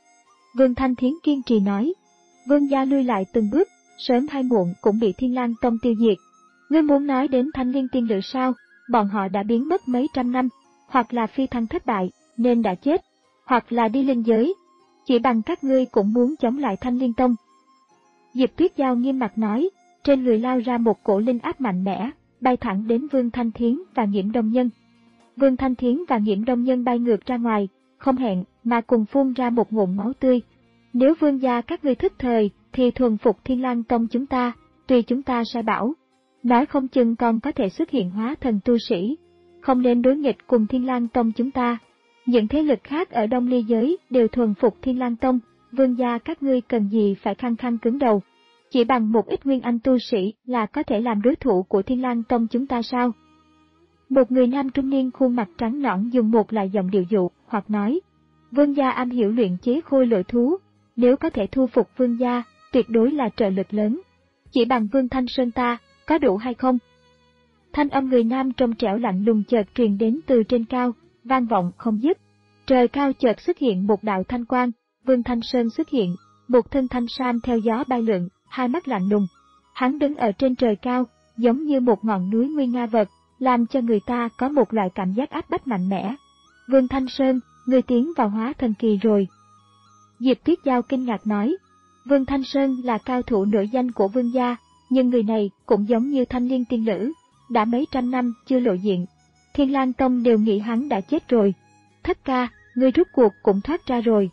Vương Thanh Thiến kiên trì nói, Vương gia lui lại từng bước, sớm hay muộn cũng bị Thiên Lang Tông tiêu diệt. Ngươi muốn nói đến Thanh Liên Tiên Lữ sao? Bọn họ đã biến mất mấy trăm năm, hoặc là phi thăng thất bại, nên đã chết, hoặc là đi linh giới. Chỉ bằng các ngươi cũng muốn chống lại Thanh Liên Tông. Diệp Tuyết Giao nghiêm mặt nói, trên người lao ra một cổ linh áp mạnh mẽ, bay thẳng đến Vương Thanh Thiến và Nghiễm Đông Nhân. Vương Thanh Thiến và Nghiễm Đông Nhân bay ngược ra ngoài, không hẹn mà cùng phun ra một ngụm máu tươi. Nếu Vương gia các ngươi thức thời, thì thuần phục Thiên Lang Tông chúng ta, tùy chúng ta sai bảo. Nói không chừng còn có thể xuất hiện hóa thần tu sĩ. Không nên đối nghịch cùng Thiên Lang Tông chúng ta. Những thế lực khác ở Đông Ly giới đều thuần phục Thiên Lang Tông, Vương gia các ngươi cần gì phải khăng khăng cứng đầu. Chỉ bằng một ít nguyên anh tu sĩ là có thể làm đối thủ của Thiên Lang Tông chúng ta sao? Một người nam trung niên khuôn mặt trắng nõn dùng một loại giọng điệu dụ, hoặc nói, Vương gia am hiểu luyện chế khôi lỗi thú, nếu có thể thu phục Vương gia, tuyệt đối là trợ lực lớn. Chỉ bằng Vương Thanh Sơn ta, có đủ hay không? Thanh âm người nam trong trẻo lạnh lùng chợt truyền đến từ trên cao, vang vọng không dứt. Trời cao chợt xuất hiện một đạo thanh quang, Vương Thanh Sơn xuất hiện, một thân thanh sam theo gió bay lượn, hai mắt lạnh lùng. Hắn đứng ở trên trời cao, giống như một ngọn núi nguy nga vật, làm cho người ta có một loại cảm giác áp bách mạnh mẽ. Vương Thanh Sơn, ngươi tiến vào hóa thần kỳ rồi. Diệp Tuyết Giao kinh ngạc nói, Vương Thanh Sơn là cao thủ nổi danh của Vương gia, nhưng người này cũng giống như Thanh Liên Tiên Lữ, đã mấy trăm năm chưa lộ diện. Thiên Lang Tông đều nghĩ hắn đã chết rồi. Thất ca, ngươi rút cuộc cũng thoát ra rồi.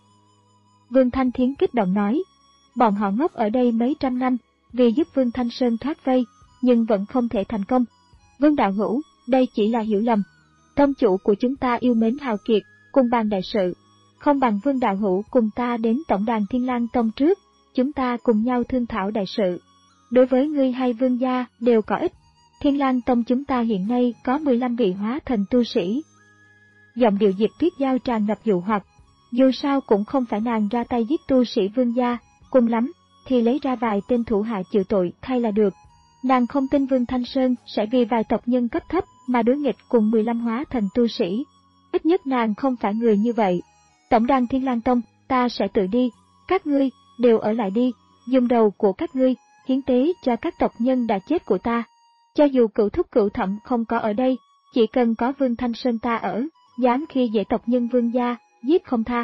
Vương Thanh Thiến kích động nói, bọn họ ngốc ở đây mấy trăm năm, vì giúp Vương Thanh Sơn thoát vây, nhưng vẫn không thể thành công. Vương đạo hữu, đây chỉ là hiểu lầm. Tông chủ của chúng ta yêu mến hào kiệt, cùng bàn đại sự. Không bằng Vương đạo hữu cùng ta đến tổng đàn Thiên Lang Tông trước, chúng ta cùng nhau thương thảo đại sự. Đối với ngươi hay Vương gia đều có ích. Thiên Lang Tông chúng ta hiện nay có mười lăm vị hóa thần tu sĩ. Giọng điệu Diệp Tuyết Giao tràn ngập dụ hoặc, dù sao cũng không phải nàng ra tay giết tu sĩ Vương gia, cùng lắm thì lấy ra vài tên thủ hạ chịu tội thay là được. Nàng không tin Vương Thanh Sơn sẽ vì vài tộc nhân cấp thấp mà đối nghịch cùng mười lăm hóa thần tu sĩ. Ít nhất nàng không phải người như vậy. Tổng đàn Thiên Lang Tông, ta sẽ tự đi, các ngươi đều ở lại đi, dùng đầu của các ngươi hiến tế cho các tộc nhân đã chết của ta. Cho dù cửu thúc cửu thẩm không có ở đây, chỉ cần có Vương Thanh Sơn ta ở, dám khi dễ tộc nhân Vương gia, giết không tha.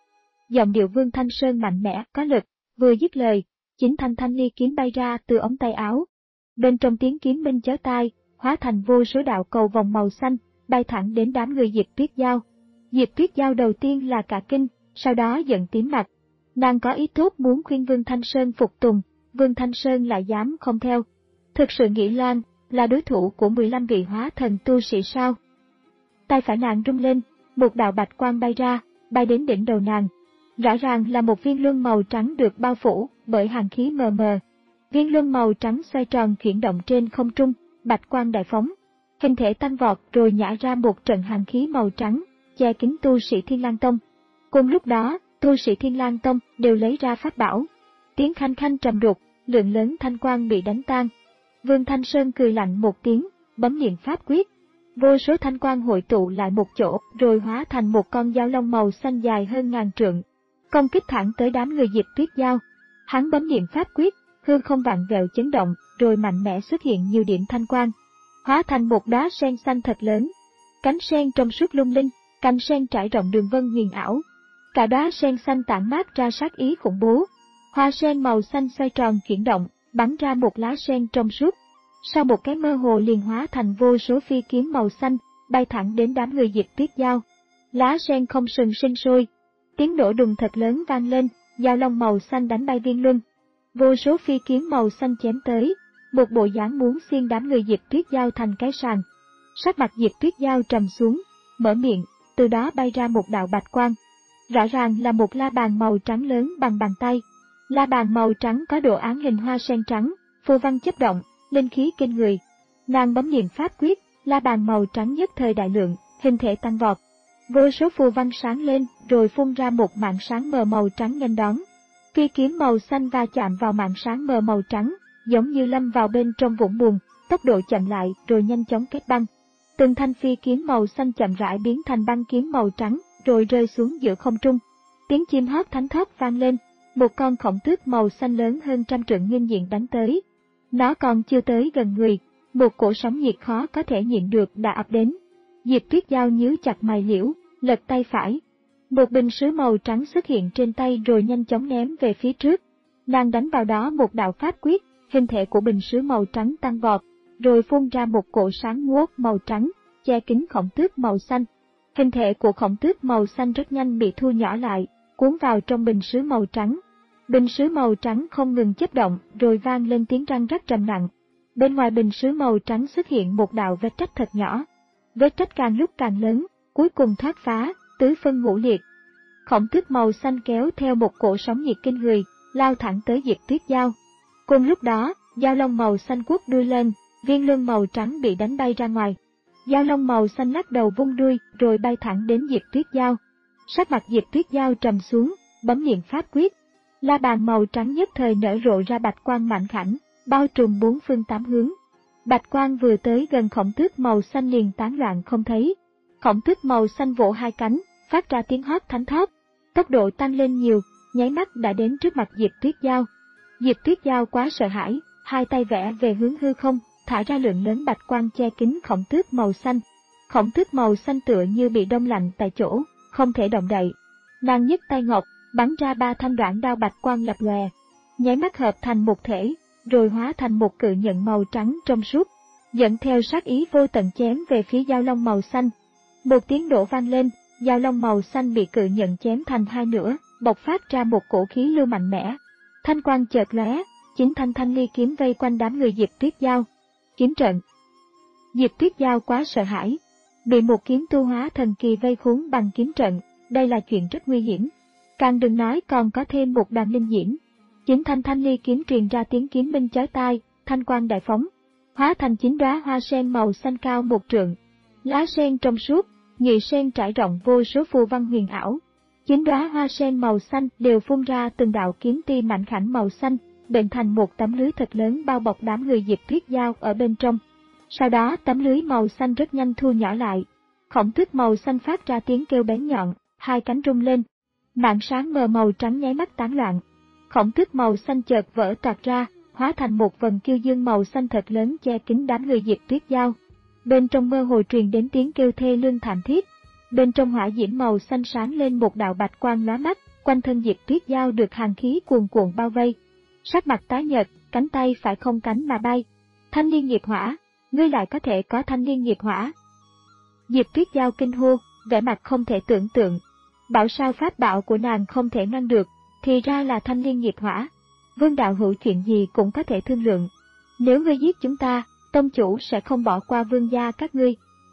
Giọng điệu Vương Thanh Sơn mạnh mẽ, có lực, vừa dứt lời, chính thanh thanh ly kiếm bay ra từ ống tay áo. Bên trong tiếng kiếm minh chói tai, hóa thành vô số đạo cầu vòng màu xanh, bay thẳng đến đám người Diệp Tuyết Giao. Diệp Tuyết Giao đầu tiên là cả kinh, sau đó giận tím mặt. Nàng có ý tốt muốn khuyên Vương Thanh Sơn phục tùng, Vương Thanh Sơn lại dám không theo. Thực sự nghĩ Lan là đối thủ của mười lăm vị hóa thần tu sĩ sao? Tay phải nàng rung lên, một đạo bạch quang bay ra, bay đến đỉnh đầu nàng. Rõ ràng là một viên luân màu trắng được bao phủ bởi hàn khí mờ mờ. Viên luân màu trắng xoay tròn chuyển động trên không trung, bạch quang đại phóng, hình thể tăng vọt rồi nhả ra một trận hàn khí màu trắng, che kín tu sĩ Thiên Lang Tông. Cùng lúc đó, tu sĩ Thiên Lang Tông đều lấy ra pháp bảo. Tiếng khanh khanh trầm đục, lượng lớn thanh quang bị đánh tan. Vương Thanh Sơn cười lạnh một tiếng, bấm niệm pháp quyết. Vô số thanh quang hội tụ lại một chỗ, rồi hóa thành một con dao long màu xanh dài hơn ngàn trượng, công kích thẳng tới đám người Diệp Tuyết Giao. Hắn bấm niệm pháp quyết, hư không vặn vẹo chấn động, rồi mạnh mẽ xuất hiện nhiều điểm thanh quang, hóa thành một đóa sen xanh thật lớn. Cánh sen trong suốt lung linh, cành sen trải rộng đường vân huyền ảo. Cả đóa sen xanh tản mát ra sát ý khủng bố. Hoa sen màu xanh xoay tròn chuyển động, bắn ra một lá sen trong suốt. Sau một cái mơ hồ liền hóa thành vô số phi kiếm màu xanh, bay thẳng đến đám người Diệp Tuyết Giao. Lá sen không sừng sinh sôi, tiếng nổ đùng thật lớn vang lên, dao long màu xanh đánh bay viên luân. Vô số phi kiếm màu xanh chém tới, một bộ dáng muốn xiên đám người Diệp Tuyết Giao thành cái sàng. Sắc mặt Diệp Tuyết Giao trầm xuống, mở miệng, từ đó bay ra một đạo bạch quang. Rõ ràng là một la bàn màu trắng lớn bằng bàn tay. La bàn màu trắng có đồ án hình hoa sen trắng, phù văn chớp động, linh khí kinh người. Nàng bấm niệm pháp quyết, la bàn màu trắng nhất thời đại lượng, hình thể tăng vọt. Vô số phù văn sáng lên, rồi phun ra một mảng sáng mờ màu trắng nghênh đón. Phi kiếm màu xanh va chạm vào mảng sáng mờ màu trắng, giống như lâm vào bên trong vũng bùn, tốc độ chậm lại rồi nhanh chóng kết băng. Từng thanh phi kiếm màu xanh chậm rãi biến thành băng kiếm màu trắng, rồi rơi xuống giữa không trung. Tiếng chim hót thánh thót vang lên, một con khổng tước màu xanh lớn hơn trăm trượng nghênh diện đánh tới. Nó còn chưa tới gần người, một cổ sóng nhiệt khó có thể nhịn được đã ập đến. Diệp Tuyết Giao nhíu chặt mày liễu, lật tay phải. Một bình sứ màu trắng xuất hiện trên tay rồi nhanh chóng ném về phía trước. Nàng đánh vào đó một đạo pháp quyết, hình thể của bình sứ màu trắng tăng vọt, rồi phun ra một cổ sáng muốt màu trắng, che kín khổng tước màu xanh. Hình thể của khổng tước màu xanh rất nhanh bị thu nhỏ lại, cuốn vào trong bình sứ màu trắng. Bình sứ màu trắng không ngừng chớp động rồi vang lên tiếng răng rắc trầm nặng. Bên ngoài bình sứ màu trắng xuất hiện một đạo vết rách thật nhỏ. Vết rách càng lúc càng lớn, cuối cùng thoát phá, tứ phân ngũ liệt. Khổng tước màu xanh kéo theo một cổ sóng nhiệt kinh người, lao thẳng tới Diệp Tuyết Giao. Cùng lúc đó, dao long màu xanh quất đuôi lên, viên lương màu trắng bị đánh bay ra ngoài. Dao long màu xanh lắc đầu vung đuôi rồi bay thẳng đến Diệp Tuyết Giao. Sắc mặt Diệp Tuyết Giao trầm xuống, bấm niệm pháp quyết. La bàn màu trắng nhất thời nở rộ ra bạch quang mạnh khảnh, bao trùm bốn phương tám hướng. Bạch quang vừa tới gần khổng tước màu xanh liền tán loạn không thấy. Khổng tước màu xanh vỗ hai cánh, phát ra tiếng hót thánh thót. Tốc độ tăng lên nhiều, nháy mắt đã đến trước mặt Diệp Tuyết Giao. Diệp Tuyết Giao quá sợ hãi, hai tay vẽ về hướng hư không, thả ra lượng lớn bạch quang che kín khổng tước màu xanh. Khổng tước màu xanh tựa như bị đông lạnh tại chỗ, không thể động đậy. Nàng nhấc tay ngọc, bắn ra ba thanh đoạn đao bạch quang lập lòe, nháy mắt hợp thành một thể, rồi hóa thành một cự nhận màu trắng trong suốt, dẫn theo sát ý vô tận chém về phía dao long màu xanh. Một tiếng nổ vang lên, dao long màu xanh bị cự nhận chém thành hai nửa, bộc phát ra một cổ khí lưu mạnh mẽ. Thanh quang chợt lóe, chính thanh thanh ly kiếm vây quanh đám người Diệp Tuyết Giao. Kiếm trận. Diệp Tuyết Giao quá sợ hãi, bị một kiếm tu hóa thần kỳ vây khốn bằng kiếm trận, đây là chuyện rất nguy hiểm. Càng đừng nói còn có thêm một đàn linh diễm. Chính thanh thanh ly kiếm truyền ra tiếng kiếm minh chói tai, thanh quang đại phóng, hóa thành chín đóa hoa sen màu xanh cao một trượng. Lá sen trong suốt, nhụy sen trải rộng vô số phù văn huyền ảo. Chín đóa hoa sen màu xanh đều phun ra từng đạo kiếm ti mạnh khảnh màu xanh, bệnh thành một tấm lưới thật lớn bao bọc đám người Diệp Tuyết Giao ở bên trong. Sau đó tấm lưới màu xanh rất nhanh thu nhỏ lại. Khổng tước màu xanh phát ra tiếng kêu bén nhọn, hai cánh rung lên. Mảng sáng mờ màu trắng nháy mắt tán loạn. Khổng tước màu xanh chợt vỡ toạc ra, hóa thành một vần kiêu dương màu xanh thật lớn che kín đám người Diệp Tuyết Giao. Bên trong mơ hồ truyền đến tiếng kêu thê lương thảm thiết. Bên trong hỏa diễm màu xanh sáng lên một đạo bạch quang lóa mắt, quanh thân Diệp Tuyết Giao được hàn khí cuồn cuộn bao vây. Sắc mặt tái nhợt, cánh tay phải không cánh mà bay. Thanh liên nghiệp hỏa, ngươi lại có thể có thanh liên nghiệp hỏa. Diệp Tuyết Giao kinh hô, vẻ mặt không thể tưởng tượng. Bảo sao pháp bảo của nàng không thể ngăn được, thì ra là thanh liên nghiệp hỏa. Vương đạo hữu chuyện gì cũng có thể thương lượng. Nếu ngươi giết chúng ta, tông chủ sẽ không bỏ qua vương gia các ngươi.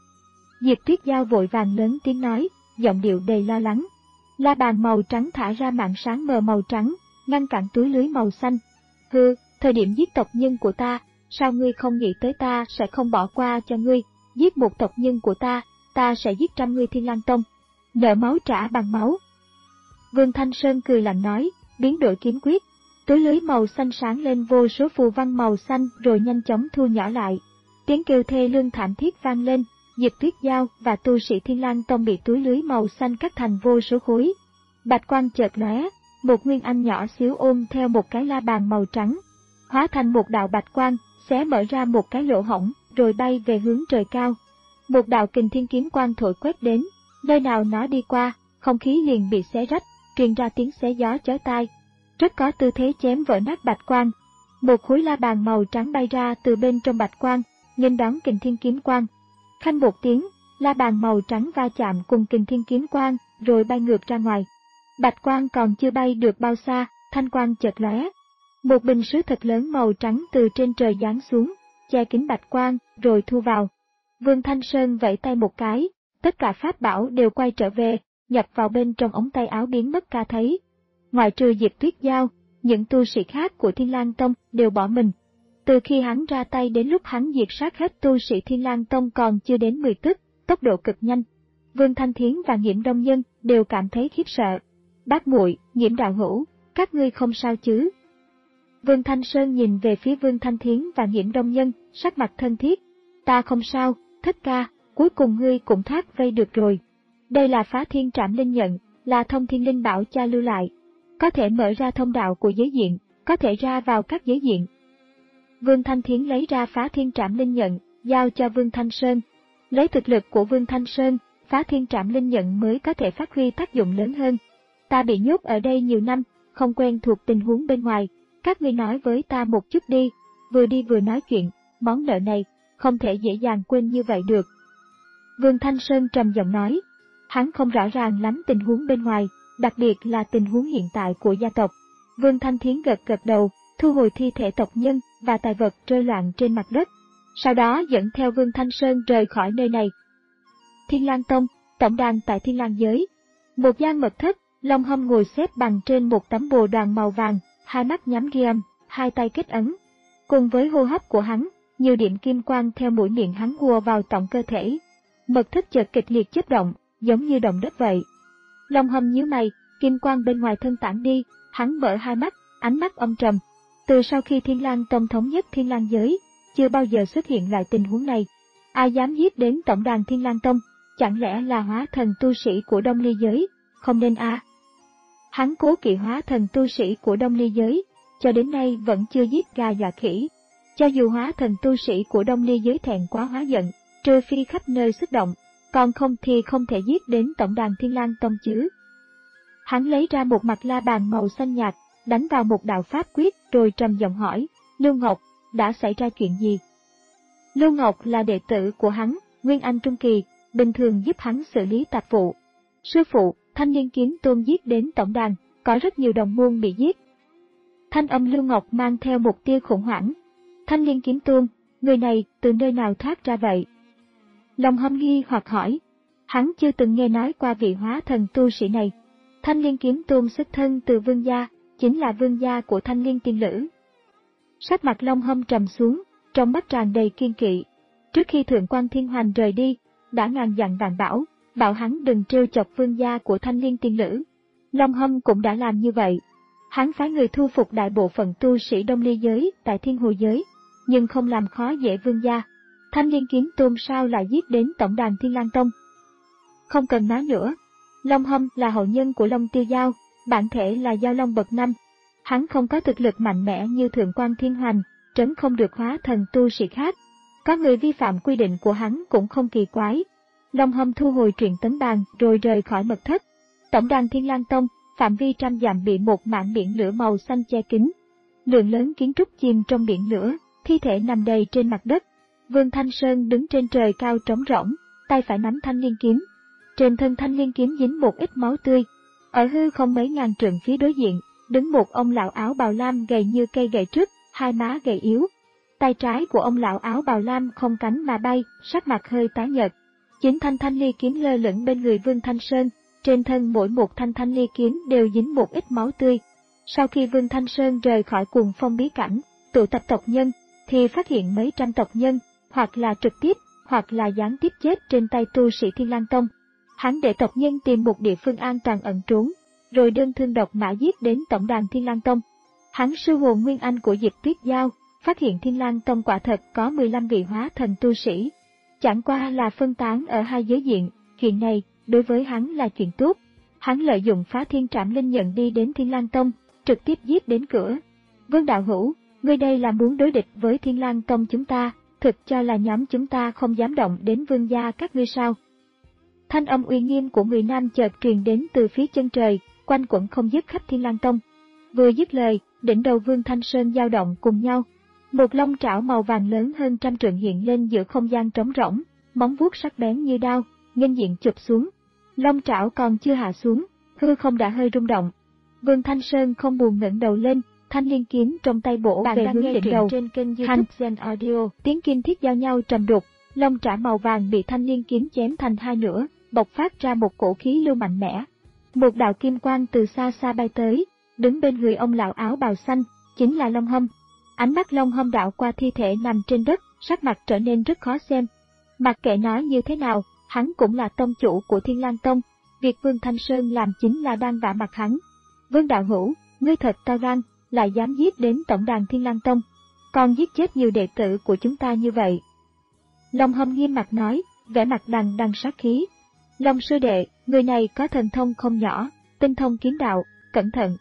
Diệp Tuyết Giao vội vàng lớn tiếng nói, giọng điệu đầy lo lắng. La bàn màu trắng thả ra mảng sáng mờ màu trắng, ngăn cản túi lưới màu xanh. Hừ, thời điểm giết tộc nhân của ta, sao ngươi không nghĩ tới ta sẽ không bỏ qua cho ngươi, giết một tộc nhân của ta, ta sẽ giết trăm ngươi Thiên Lang Tông. Nợ máu trả bằng máu. Vương Thanh Sơn cười lạnh nói, biến đổi kiếm quyết, túi lưới màu xanh sáng lên vô số phù văn màu xanh rồi nhanh chóng thu nhỏ lại. Tiếng kêu thê lương thảm thiết vang lên, Diệp Tuyết Giao và tu sĩ Thiên Lang Tông bị túi lưới màu xanh cắt thành vô số khối. Bạch quang chợt lóe, một nguyên anh nhỏ xíu ôm theo một cái la bàn màu trắng, hóa thành một đạo bạch quang, xé mở ra một cái lỗ hổng, rồi bay về hướng trời cao. Một đạo kình thiên kiếm quang thổi quét đến, nơi nào nó đi qua, không khí liền bị xé rách, truyền ra tiếng xé gió chói tai. Rất có tư thế chém vỡ nát bạch quang. Một khối la bàn màu trắng bay ra từ bên trong bạch quang, nghênh đón kình thiên kiếm quang. Khanh một tiếng, la bàn màu trắng va chạm cùng kình thiên kiếm quang, rồi bay ngược ra ngoài. Bạch quang còn chưa bay được bao xa, thanh quang chợt lóe. Một bình sứ thật lớn màu trắng từ trên trời giáng xuống, che kín bạch quang, rồi thu vào. Vương Thanh Sơn vẫy tay một cái, tất cả pháp bảo đều quay trở về, nhập vào bên trong ống tay áo biến mất cả thấy. Ngoại trừ Diệp Tuyết Giao, những tu sĩ khác của Thiên Lang Tông đều bỏ mình. Từ khi hắn ra tay đến lúc hắn diệt sát hết tu sĩ Thiên Lang Tông còn chưa đến mười tức, tốc độ cực nhanh. Vương Thanh Thiến và Nghiễm Đông Nhân đều cảm thấy khiếp sợ. Bác muội, Nghiễm đạo hữu, các ngươi không sao chứ? Vương Thanh Sơn nhìn về phía Vương Thanh Thiến và Nghiễm Đông Nhân, sắc mặt thân thiết. Ta không sao, Thất ca, cuối cùng ngươi cũng thoát vây được rồi. Đây là Phá Thiên Trảm Linh Nhận, là thông thiên linh bảo cha lưu lại. Có thể mở ra thông đạo của giới diện, có thể ra vào các giới diện. Vương Thanh Thiến lấy ra Phá Thiên Trảm Linh Nhận, giao cho Vương Thanh Sơn. Lấy thực lực của Vương Thanh Sơn, Phá Thiên Trảm Linh Nhận mới có thể phát huy tác dụng lớn hơn. Ta bị nhốt ở đây nhiều năm, không quen thuộc tình huống bên ngoài, các ngươi nói với ta một chút đi. Vừa đi vừa nói chuyện, món nợ này, không thể dễ dàng quên như vậy được. Vương Thanh Sơn trầm giọng nói, hắn không rõ ràng lắm tình huống bên ngoài, đặc biệt là tình huống hiện tại của gia tộc. Vương Thanh Thiến gật gật đầu, thu hồi thi thể tộc nhân và tài vật rơi loạn trên mặt đất. Sau đó dẫn theo Vương Thanh Sơn rời khỏi nơi này. Thiên Lang Tông, tổng đàn tại Thiên Lang giới. Một gian mật thất, Long Hâm ngồi xếp bằng trên một tấm bồ đoàn màu vàng, hai mắt nhắm nghiêng, hai tay kết ấn. Cùng với hô hấp của hắn, nhiều điểm kim quang theo mũi miệng hắn hùa vào tổng cơ thể. Mật thất chợt kịch liệt chớp động, giống như động đất vậy. Long Hâm nhíu mày, kim quang bên ngoài thân tản đi, hắn mở hai mắt, ánh mắt âm trầm. Từ sau khi Thiên Lang Tông thống nhất Thiên Lang giới, chưa bao giờ xuất hiện lại tình huống này. Ai dám giết đến tổng đàn Thiên Lang Tông, chẳng lẽ là hóa thần tu sĩ của Đông Ly giới? Không nên a. À. Hắn cố kỵ hóa thần tu sĩ của Đông Ly giới, cho đến nay vẫn chưa giết gà dọa khỉ. Cho dù hóa thần tu sĩ của Đông Ly giới thẹn quá hóa giận, trừ phi khắp nơi xuất động, còn không thì không thể giết đến tổng đàn Thiên Lang Tông chứ. Hắn lấy ra một mặt la bàn màu xanh nhạt, đánh vào một đạo pháp quyết rồi trầm giọng hỏi, Lưu Ngọc, đã xảy ra chuyện gì? Lưu Ngọc là đệ tử của hắn, Nguyên Anh Trung Kỳ, bình thường giúp hắn xử lý tạp vụ. Sư phụ, Thanh Liên Kiếm Tôn giết đến tổng đàn, có rất nhiều đồng môn bị giết. Thanh âm Lưu Ngọc mang theo một tia khủng hoảng. Thanh Liên Kiếm Tôn, người này từ nơi nào thoát ra vậy? Long Hâm nghi hoặc hỏi, hắn chưa từng nghe nói qua vị hóa thần tu sĩ này. Thanh Liên Kiếm Tôn xuất thân từ vương gia, chính là vương gia của Thanh Liên Tiên Lữ. Sắc mặt Long Hâm trầm xuống, trong mắt tràn đầy kiên kỵ. Trước khi Thượng quan Thiên Hoành rời đi, đã ngàn dặn vạn bảo, bảo hắn đừng trêu chọc vương gia của Thanh Liên Tiên Lữ. Long Hâm cũng đã làm như vậy. Hắn phái người thu phục đại bộ phận tu sĩ Đông Ly giới tại Thiên Hồ giới, nhưng không làm khó dễ vương gia. Thanh Liên Kiếm Tôn sao lại giết đến tổng đàn Thiên Lang Tông? Không cần nói nữa. Long Hâm là hậu nhân của Long Tiêu Giao, bản thể là Giao Long bậc năm. Hắn không có thực lực mạnh mẽ như Thượng quan Thiên Hoành, trấn không được hóa thần tu sĩ khác. Có người vi phạm quy định của hắn cũng không kỳ quái. Long Hâm thu hồi truyện tấn bàn rồi rời khỏi mật thất. Tổng đàn Thiên Lang Tông, phạm vi trăm dặm bị một mảng biển lửa màu xanh che kín. Lượng lớn kiến trúc chìm trong biển lửa, thi thể nằm đầy trên mặt đất. Vương Thanh Sơn đứng trên trời cao trống rỗng, tay phải nắm thanh liên kiếm. Trên thân thanh liên kiếm dính một ít máu tươi. Ở hư không mấy ngàn trượng phía đối diện, đứng một ông lão áo bào lam gầy như cây gậy trúc, hai má gầy yếu. Tay trái của ông lão áo bào lam không cánh mà bay, sắc mặt hơi tái nhợt. Chính thanh thanh ly kiếm lơ lửng bên người Vương Thanh Sơn, trên thân mỗi một thanh thanh ly kiếm đều dính một ít máu tươi. Sau khi Vương Thanh Sơn rời khỏi Cuồng Phong bí cảnh, tụ tập tộc nhân, thì phát hiện mấy trăm tộc nhân, hoặc là trực tiếp, hoặc là gián tiếp chết trên tay tu sĩ Thiên Lang Tông. Hắn để tộc nhân tìm một địa phương an toàn ẩn trốn, rồi đơn thương độc mã giết đến tổng đàn Thiên Lang Tông. Hắn sư hồn Nguyên Anh của Diệp Tuyết Giao, phát hiện Thiên Lang Tông quả thật có mười lăm vị hóa thần tu sĩ. Chẳng qua là phân tán ở hai giới diện, chuyện này, đối với hắn là chuyện tốt. Hắn lợi dụng Phá Thiên Trảm Linh Nhận đi đến Thiên Lang Tông, trực tiếp giết đến cửa. Vương đạo hữu, ngươi đây là muốn đối địch với Thiên Lang Tông chúng ta, thực cho là nhóm chúng ta không dám động đến vương gia các ngươi sao? Thanh âm uy nghiêm của người nam chợt truyền đến từ phía chân trời, quanh quẩn không dứt khắp Thiên Lang Tông. Vừa dứt lời, đỉnh đầu Vương Thanh Sơn dao động cùng nhau. Một long trảo màu vàng lớn hơn trăm trượng hiện lên giữa không gian trống rỗng, móng vuốt sắc bén như đao, nghênh diện chụp xuống. Long trảo còn chưa hạ xuống, hư không đã hơi rung động. Vương Thanh Sơn không buồn ngẩng đầu lên, thanh liên kiếm trong tay bổ Bạn về đang hướng nghe đỉnh truyện đầu. trên kênh YouTube Hành. Gen Audio. Tiếng kim thiết giao nhau trầm đục, lông trảo màu vàng bị thanh liên kiếm chém thành hai nửa, bộc phát ra một cổ khí lưu mạnh mẽ. Một đạo kim quang từ xa xa bay tới, đứng bên người ông lão áo bào xanh, chính là Long Hâm. Ánh mắt Long Hâm đảo qua thi thể nằm trên đất, sắc mặt trở nên rất khó xem. Mặc kệ nói như thế nào, hắn cũng là tông chủ của Thiên Lang Tông, việc Vương Thanh Sơn làm chính là đang vả mặt hắn. Vương đạo hữu, ngươi thật to gan, lại dám giết đến tổng đàn Thiên Lang Tông, còn giết chết nhiều đệ tử của chúng ta như vậy. Long Hâm nghiêm mặt nói, vẻ mặt đằng đằng sát khí. Long sư đệ, người này có thần thông không nhỏ, tinh thông kiếm đạo, cẩn thận.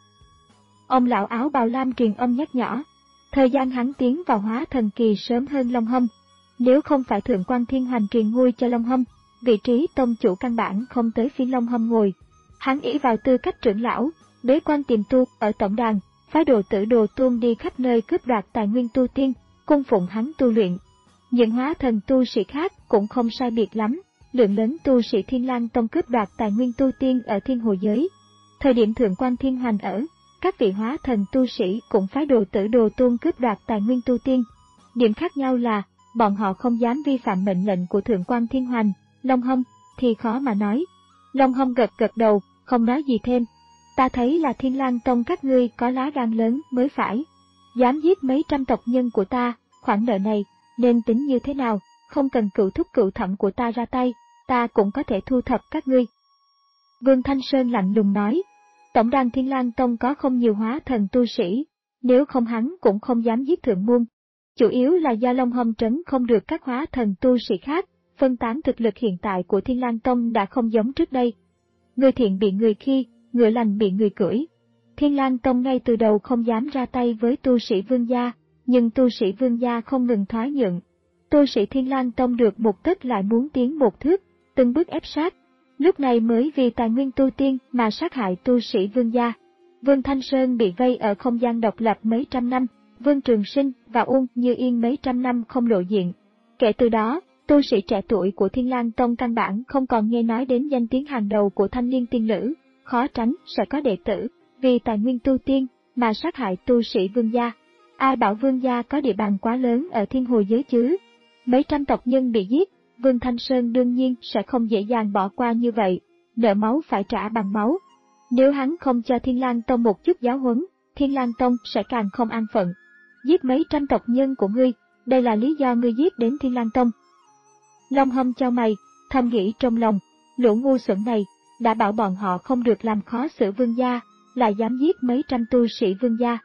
Ông lão áo bào lam truyền âm nhắc nhở. Thời gian hắn tiến vào hóa thần kỳ sớm hơn Long Hâm. Nếu không phải Thượng Quan Thiên Hoành truyền ngôi cho Long Hâm, vị trí tông chủ căn bản không tới phiên Long Hâm ngồi. Hắn ỷ vào tư cách trưởng lão, bế quan tiềm tu ở tổng đàn, phái đồ tử đồ tuôn đi khắp nơi cướp đoạt tài nguyên tu tiên, cung phụng hắn tu luyện. Những hóa thần tu sĩ khác cũng không sai biệt lắm, lượng lớn tu sĩ Thiên Lang Tông cướp đoạt tài nguyên tu tiên ở thiên hồ giới. Thời điểm Thượng Quan Thiên Hoành ở, các vị hóa thần tu sĩ cũng phái đồ tử đồ tuôn cướp đoạt tài nguyên tu tiên. Điểm khác nhau là, bọn họ không dám vi phạm mệnh lệnh của Thượng Quan Thiên Hoành. Long Hâm thì khó mà nói. Long Hâm gật gật đầu, không nói gì thêm. Ta thấy là Thiên Lang Tông các ngươi có lá gan lớn mới phải. Dám giết mấy trăm tộc nhân của ta, khoản nợ này, nên tính như thế nào, không cần cựu thúc cựu thẩm của ta ra tay, ta cũng có thể thu thập các ngươi. Vương Thanh Sơn lạnh lùng nói, tổng đàn Thiên Lang Tông có không nhiều hóa thần tu sĩ, nếu không hắn cũng không dám giết thượng môn. Chủ yếu là do Long Hâm trấn không được các hóa thần tu sĩ khác, phân tán thực lực hiện tại của Thiên Lang Tông đã không giống trước đây. Người thiện bị người khi, ngựa lành bị người cưỡi. Thiên Lang Tông ngay từ đầu không dám ra tay với tu sĩ vương gia, nhưng tu sĩ vương gia không ngừng thoái nhượng. Tu sĩ Thiên Lang Tông được một tấc lại muốn tiến một thước, từng bước ép sát. Lúc này mới vì tài nguyên tu tiên mà sát hại tu sĩ vương gia. Vương Thanh Sơn bị vây ở không gian độc lập mấy trăm năm, Vương Trường Sinh và Uông Như Yên mấy trăm năm không lộ diện. Kể từ đó, tu sĩ trẻ tuổi của Thiên Lang Tông căn bản không còn nghe nói đến danh tiếng hàng đầu của thanh niên tiên nữ, khó tránh sẽ có đệ tử, vì tài nguyên tu tiên mà sát hại tu sĩ vương gia. Ai bảo vương gia có địa bàn quá lớn ở thiên hồ giới chứ? Mấy trăm tộc nhân bị giết, Vương Thanh Sơn đương nhiên sẽ không dễ dàng bỏ qua như vậy, nợ máu phải trả bằng máu. Nếu hắn không cho Thiên Lang Tông một chút giáo huấn, Thiên Lang Tông sẽ càng không an phận. Giết mấy trăm tộc nhân của ngươi, đây là lý do ngươi giết đến Thiên Lang Tông. Long Hâm chau mày, thầm nghĩ trong lòng, lũ ngu xuẩn này, đã bảo bọn họ không được làm khó xử vương gia, lại dám giết mấy trăm tu sĩ vương gia.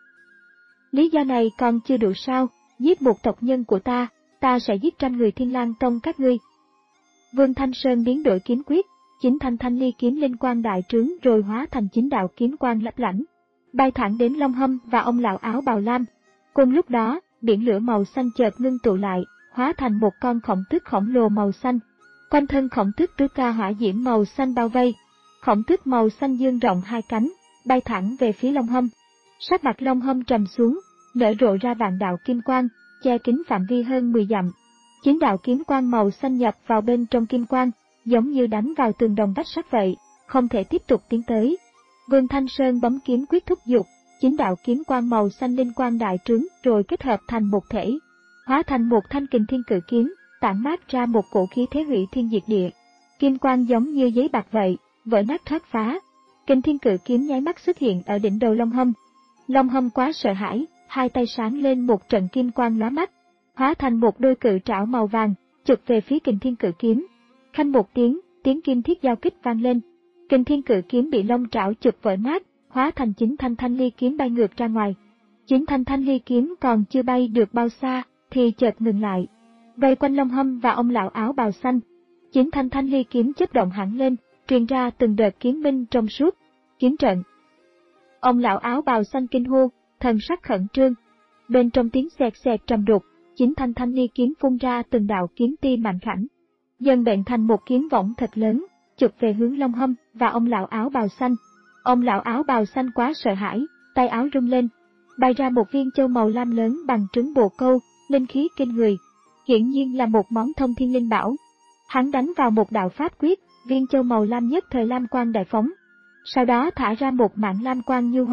Lý do này còn chưa đủ sao, giết một tộc nhân của ta, ta sẽ giết trăm người Thiên Lang Tông các ngươi. Vương Thanh Sơn biến đổi kiếm quyết, chính thanh thanh ly kiếm linh quang đại trướng rồi hóa thành chính đạo kiếm quang lấp lánh, bay thẳng đến Long Hâm và ông lão áo bào lam. Cùng lúc đó, biển lửa màu xanh chợt ngưng tụ lại, hóa thành một con khổng tước khổng lồ màu xanh. Quanh thân khổng tước tứ ca hỏa diễm màu xanh bao vây, khổng tước màu xanh dương rộng hai cánh, bay thẳng về phía Long Hâm. Sắc mặt Long Hâm trầm xuống, nở rộ ra vạn đạo kim quang, che kín phạm vi hơn mười dặm. Chín đạo kiếm quang màu xanh nhập vào bên trong kim quang, giống như đánh vào tường đồng vách sắt vậy, không thể tiếp tục tiến tới. Vương Thanh Sơn bấm kiếm quyết thúc giục, chín đạo kiếm quang màu xanh linh quang đại trướng rồi kết hợp thành một thể, hóa thành một thanh kình thiên cự kiếm, tản mát ra một cổ khí thế hủy thiên diệt địa. Kim quang giống như giấy bạc vậy, vỡ nát thoát phá. Kình thiên cự kiếm nháy mắt xuất hiện ở đỉnh đầu Long Hâm. Long Hâm quá sợ hãi, hai tay sáng lên một trận kim quang lóa mắt, hóa thành một đôi cự trảo màu vàng, chụp về phía kình thiên cự kiếm. Khanh một tiếng, tiếng kim thiết giao kích vang lên. Kình thiên cự kiếm bị long trảo chụp vỡ nát, hóa thành chín thanh thanh ly kiếm bay ngược ra ngoài. Chín thanh thanh ly kiếm còn chưa bay được bao xa, thì chợt ngừng lại, vây quanh Long Hâm và ông lão áo bào xanh. Chín thanh thanh ly kiếm chớp động hẳn lên, truyền ra từng đợt kiếm minh trong suốt. Kiếm trận. Ông lão áo bào xanh kinh hô, thần sắc khẩn trương. Bên trong tiếng xẹt xẹt trầm đục, chín thanh thanh ly kiếm phun ra từng đạo kiếm ti mạnh khảnh, dần bệnh thành một kiếm võng thật lớn, chụp về hướng Long Hâm và ông lão áo bào xanh. Ông lão áo bào xanh quá sợ hãi, tay áo rung lên, bay ra một viên châu màu lam lớn bằng trứng bồ câu, linh khí kinh người, hiển nhiên là một món thông thiên linh bảo. Hắn đánh vào một đạo pháp quyết, viên châu màu lam nhất thời lam quang đại phóng, sau đó thả ra một mảng lam quang nhu hòa,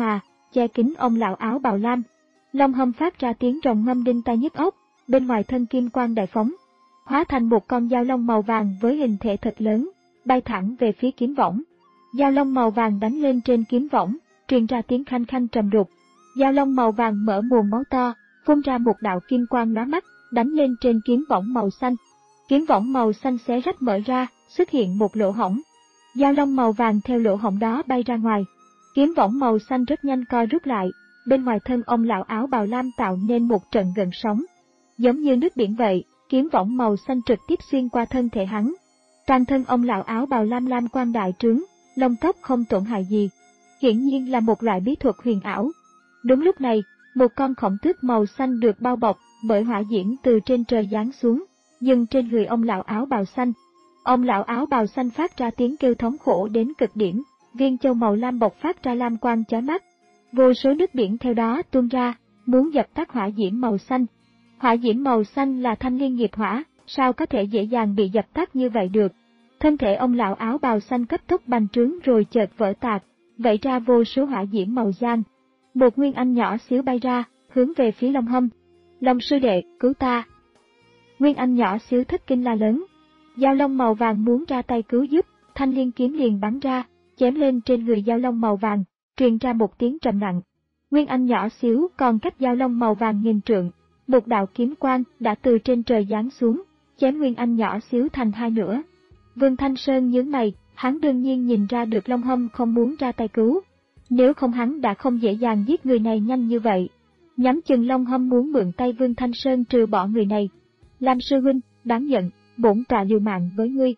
che kín ông lão áo bào lam. Long Hâm phát ra tiếng rồng ngâm đinh tai nhức óc, bên ngoài thân kim quang đại phóng, hóa thành một con dao long màu vàng với hình thể thật lớn, bay thẳng về phía kiếm võng. Dao long màu vàng đánh lên trên kiếm võng, truyền ra tiếng khanh khanh trầm đục. Dao long màu vàng mở muồng máu to, phun ra một đạo kim quang lóa mắt, đánh lên trên kiếm võng màu xanh. Kiếm võng màu xanh xé rách mở ra, xuất hiện một lỗ hổng. Dao long màu vàng theo lỗ hổng đó bay ra ngoài. Kiếm võng màu xanh rất nhanh co rút lại, bên ngoài thân ông lão áo bào lam tạo nên một trận gợn sóng. Giống như nước biển vậy, kiếm võng màu xanh trực tiếp xuyên qua thân thể hắn. Toàn thân ông lão áo bào lam lam quang đại trướng, lông tóc không tổn hại gì. Hiển nhiên là một loại bí thuật huyền ảo. Đúng lúc này, một con khổng tước màu xanh được bao bọc bởi hỏa diễm từ trên trời giáng xuống, dừng trên người ông lão áo bào xanh. Ông lão áo bào xanh phát ra tiếng kêu thống khổ đến cực điểm, viên châu màu lam bộc phát ra lam quang chói mắt. Vô số nước biển theo đó tuôn ra, muốn dập tắt hỏa diễm màu xanh. Hỏa diễm màu xanh là thanh liên nghiệp hỏa, sao có thể dễ dàng bị dập tắt như vậy được? Thân thể ông lão áo bào xanh cấp tốc bành trướng rồi chợt vỡ tạc, vẩy ra vô số hỏa diễm màu giang. Một nguyên anh nhỏ xíu bay ra, hướng về phía Long Hâm. Long sư đệ, cứu ta! Nguyên anh nhỏ xíu thất kinh la lớn. Dao long màu vàng muốn ra tay cứu giúp, thanh liên kiếm liền bắn ra, chém lên trên người dao long màu vàng, truyền ra một tiếng trầm nặng. Nguyên anh nhỏ xíu còn cách dao long màu vàng nghìn trượng, một đạo kiếm quang đã từ trên trời giáng xuống, chém nguyên anh nhỏ xíu thành hai nửa. Vương Thanh Sơn nhướng mày, hắn đương nhiên nhìn ra được Long Hâm không muốn ra tay cứu. Nếu không hắn đã không dễ dàng giết người này nhanh như vậy. Nhắm chừng Long Hâm muốn mượn tay Vương Thanh Sơn trừ bỏ người này. Lam sư huynh, đáng giận, bổn tọa liều mạng với ngươi.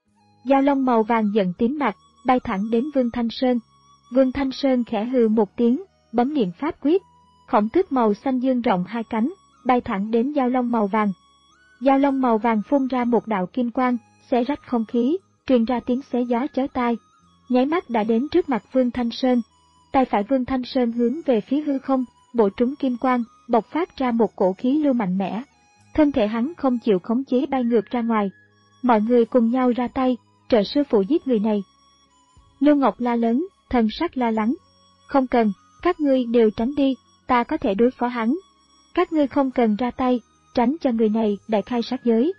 Dao long màu vàng giận tím mặt, bay thẳng đến Vương Thanh Sơn. Vương Thanh Sơn khẽ hừ một tiếng, bấm niệm pháp quyết. Khổng tước màu xanh dương rộng hai cánh, bay thẳng đến dao long màu vàng. Dao long màu vàng phun ra một đạo kim quang, xé rách không khí, truyền ra tiếng xé gió chói tai. Nháy mắt đã đến trước mặt Vương Thanh Sơn. Tay phải Vương Thanh Sơn hướng về phía hư không, bổ trúng kim quang, bộc phát ra một cổ khí lưu mạnh mẽ. Thân thể hắn không chịu khống chế bay ngược ra ngoài. Mọi người cùng nhau ra tay, trợ sư phụ giết người này. Lưu Ngọc la lớn, thần sắc lo lắng. Không cần, các ngươi đều tránh đi, ta có thể đối phó hắn. Các ngươi không cần ra tay, tránh cho người này đại khai sát giới.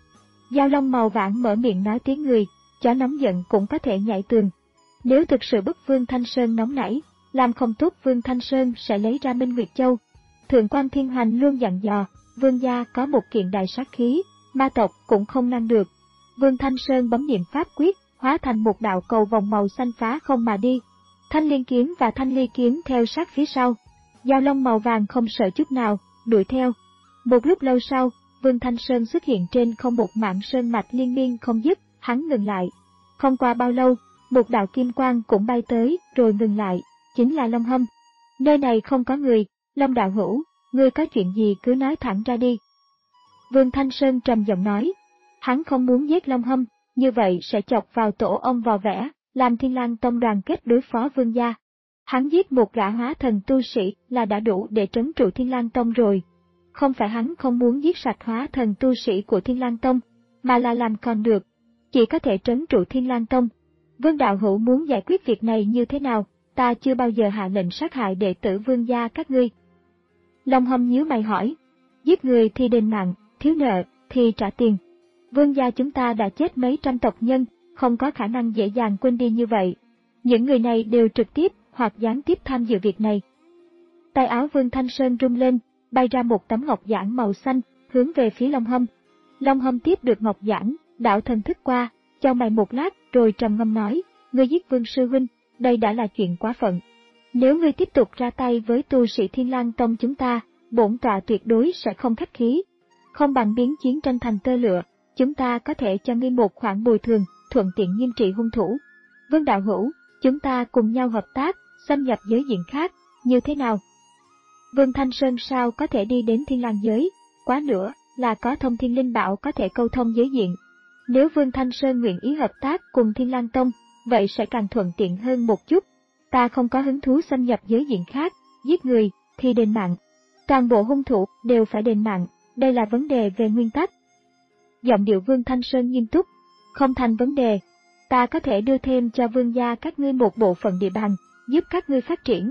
Dao long màu vàng mở miệng nói tiếng người, chó nóng giận cũng có thể nhảy tường. Nếu thực sự bức Vương Thanh Sơn nóng nảy, làm không tốt Vương Thanh Sơn sẽ lấy ra Minh Nguyệt Châu. Thượng quan Thiên Hành luôn dặn dò, Vương gia có một kiện đại sát khí, ma tộc cũng không ngăn được. Vương Thanh Sơn bấm niệm pháp quyết, hóa thành một đạo cầu vòng màu xanh phá không mà đi. Thanh liên kiếm và thanh ly kiếm theo sát phía sau. Dao long màu vàng không sợ chút nào, đuổi theo. Một lúc lâu sau, Vương Thanh Sơn xuất hiện trên không một mạng sơn mạch liên miên không dứt, hắn ngừng lại. Không qua bao lâu, một đạo kim quang cũng bay tới, rồi ngừng lại, chính là Long Hâm. Nơi này không có người, Long đạo hữu, ngươi có chuyện gì cứ nói thẳng ra đi. Vương Thanh Sơn trầm giọng nói, hắn không muốn giết Long Hâm, như vậy sẽ chọc vào tổ ông vò vẽ, làm Thiên Lang Tông đoàn kết đối phó Vương gia. Hắn giết một gã hóa thần tu sĩ là đã đủ để trấn trụ Thiên Lang Tông rồi. Không phải hắn không muốn giết sạch hóa thần tu sĩ của Thiên Lang Tông, mà là làm còn được, chỉ có thể trấn trụ Thiên Lang Tông. Vương đạo hữu muốn giải quyết việc này như thế nào, ta chưa bao giờ hạ lệnh sát hại đệ tử Vương gia các ngươi. Long Hâm nhíu mày hỏi, giết người thì đền mạng, thiếu nợ thì trả tiền. Vương gia chúng ta đã chết mấy trăm tộc nhân, không có khả năng dễ dàng quên đi như vậy. Những người này đều trực tiếp hoặc gián tiếp tham dự việc này. Tay áo Vương Thanh Sơn rung lên, bay ra một tấm ngọc giản màu xanh, hướng về phía Long Hâm. Long Hâm tiếp được ngọc giản, đảo thần thức qua, chau mày một lát rồi trầm ngâm nói, ngươi giết Vương sư huynh, đây đã là chuyện quá phận. Nếu ngươi tiếp tục ra tay với tu sĩ Thiên Lang Tông chúng ta, bổn tọa tuyệt đối sẽ không khách khí. Không bằng biến chiến tranh thành tơ lụa, chúng ta có thể cho ngươi một khoản bồi thường, thuận tiện nghiêm trị hung thủ. Vương đạo hữu, chúng ta cùng nhau hợp tác, xâm nhập giới diện khác, như thế nào? Vương Thanh Sơn sao có thể đi đến Thiên Lang giới, quá nữa là có thông thiên linh bảo có thể câu thông giới diện. Nếu Vương Thanh Sơn nguyện ý hợp tác cùng Thiên Lang Tông, vậy sẽ càng thuận tiện hơn một chút. Ta không có hứng thú xâm nhập giới diện khác, giết người thì đền mạng. Toàn bộ hung thủ đều phải đền mạng, đây là vấn đề về nguyên tắc. Giọng điệu Vương Thanh Sơn nghiêm túc, không thành vấn đề. Ta có thể đưa thêm cho Vương gia các ngươi một bộ phận địa bàn, giúp các ngươi phát triển.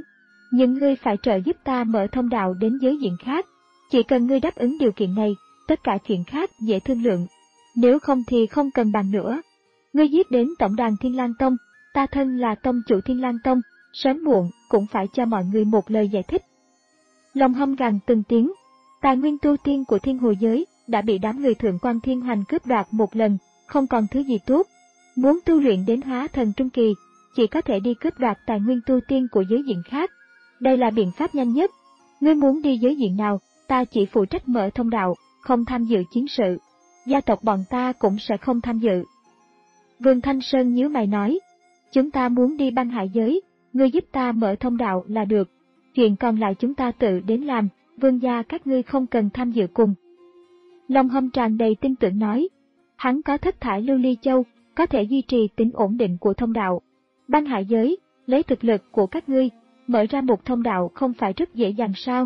nhưng ngươi phải trợ giúp ta mở thông đạo đến giới diện khác. Chỉ cần ngươi đáp ứng điều kiện này, tất cả chuyện khác dễ thương lượng. Nếu không thì không cần bàn nữa. Ngươi giết đến tổng đàn Thiên Lang Tông, ta thân là tông chủ Thiên Lang Tông, sớm muộn cũng phải cho mọi người một lời giải thích. Long Hâm gằn từng tiếng, tài nguyên tu tiên của thiên hồ giới đã bị đám người thượng quan thiên hoành cướp đoạt một lần, không còn thứ gì tốt. Muốn tu luyện đến hóa thần trung kỳ, chỉ có thể đi cướp đoạt tài nguyên tu tiên của giới diện khác. Đây là biện pháp nhanh nhất. Ngươi muốn đi giới diện nào, ta chỉ phụ trách mở thông đạo, không tham dự chiến sự. Gia tộc bọn ta cũng sẽ không tham dự. Vương Thanh Sơn nhíu mày nói, chúng ta muốn đi băng hải giới, ngươi giúp ta mở thông đạo là được. Chuyện còn lại chúng ta tự đến làm, vương gia các ngươi không cần tham dự cùng. Long Hâm tràn đầy tin tưởng nói, hắn có thất thải lưu ly châu, có thể duy trì tính ổn định của thông đạo. Băng hải giới, lấy thực lực của các ngươi, mở ra một thông đạo không phải rất dễ dàng sao?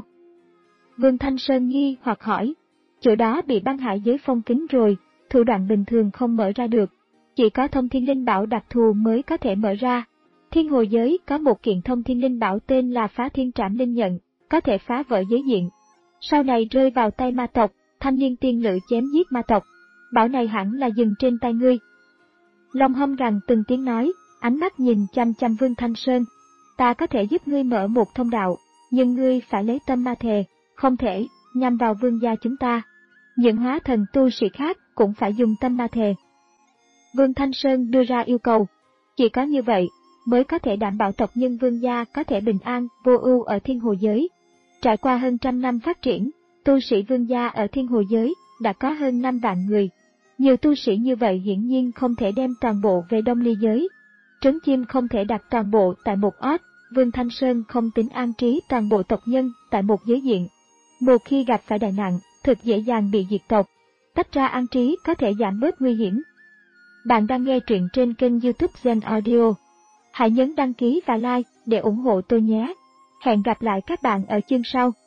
Vương Thanh Sơn nghi hoặc hỏi, chỗ đó bị băng hải giới phong kín rồi, thủ đoạn bình thường không mở ra được, chỉ có thông thiên linh bảo đặc thù mới có thể mở ra. Thiên hồ giới có một kiện thông thiên linh bảo tên là Phá Thiên Trảm Linh Nhận, có thể phá vỡ giới diện. Sau này rơi vào tay ma tộc, thanh liên tiên lự chém giết ma tộc. Bảo này hẳn là dừng trên tay ngươi. Long Hâm gằn từng tiếng nói, ánh mắt nhìn chăm chăm Vương Thanh Sơn. Ta có thể giúp ngươi mở một thông đạo, nhưng ngươi phải lấy tâm ma thề, không thể nhằm vào vương gia chúng ta. Những hóa thần tu sĩ khác cũng phải dùng tâm ma thề. Vương Thanh Sơn đưa ra yêu cầu, chỉ có như vậy mới có thể đảm bảo tộc nhân vương gia có thể bình an, vô ưu ở thiên hồ giới. Trải qua hơn trăm năm phát triển, tu sĩ vương gia ở thiên hồ giới đã có hơn năm vạn người. Nhiều tu sĩ như vậy hiển nhiên không thể đem toàn bộ về Đông Ly giới. Trứng chim không thể đặt toàn bộ tại một ót, Vương Thanh Sơn không tính an trí toàn bộ tộc nhân tại một giới diện. Một khi gặp phải đại nạn, thực dễ dàng bị diệt tộc. Tách ra an trí có thể giảm bớt nguy hiểm. Bạn đang nghe truyện trên kênh YouTube Zen Audio. Hãy nhấn đăng ký và like để ủng hộ tôi nhé. Hẹn gặp lại các bạn ở chương sau.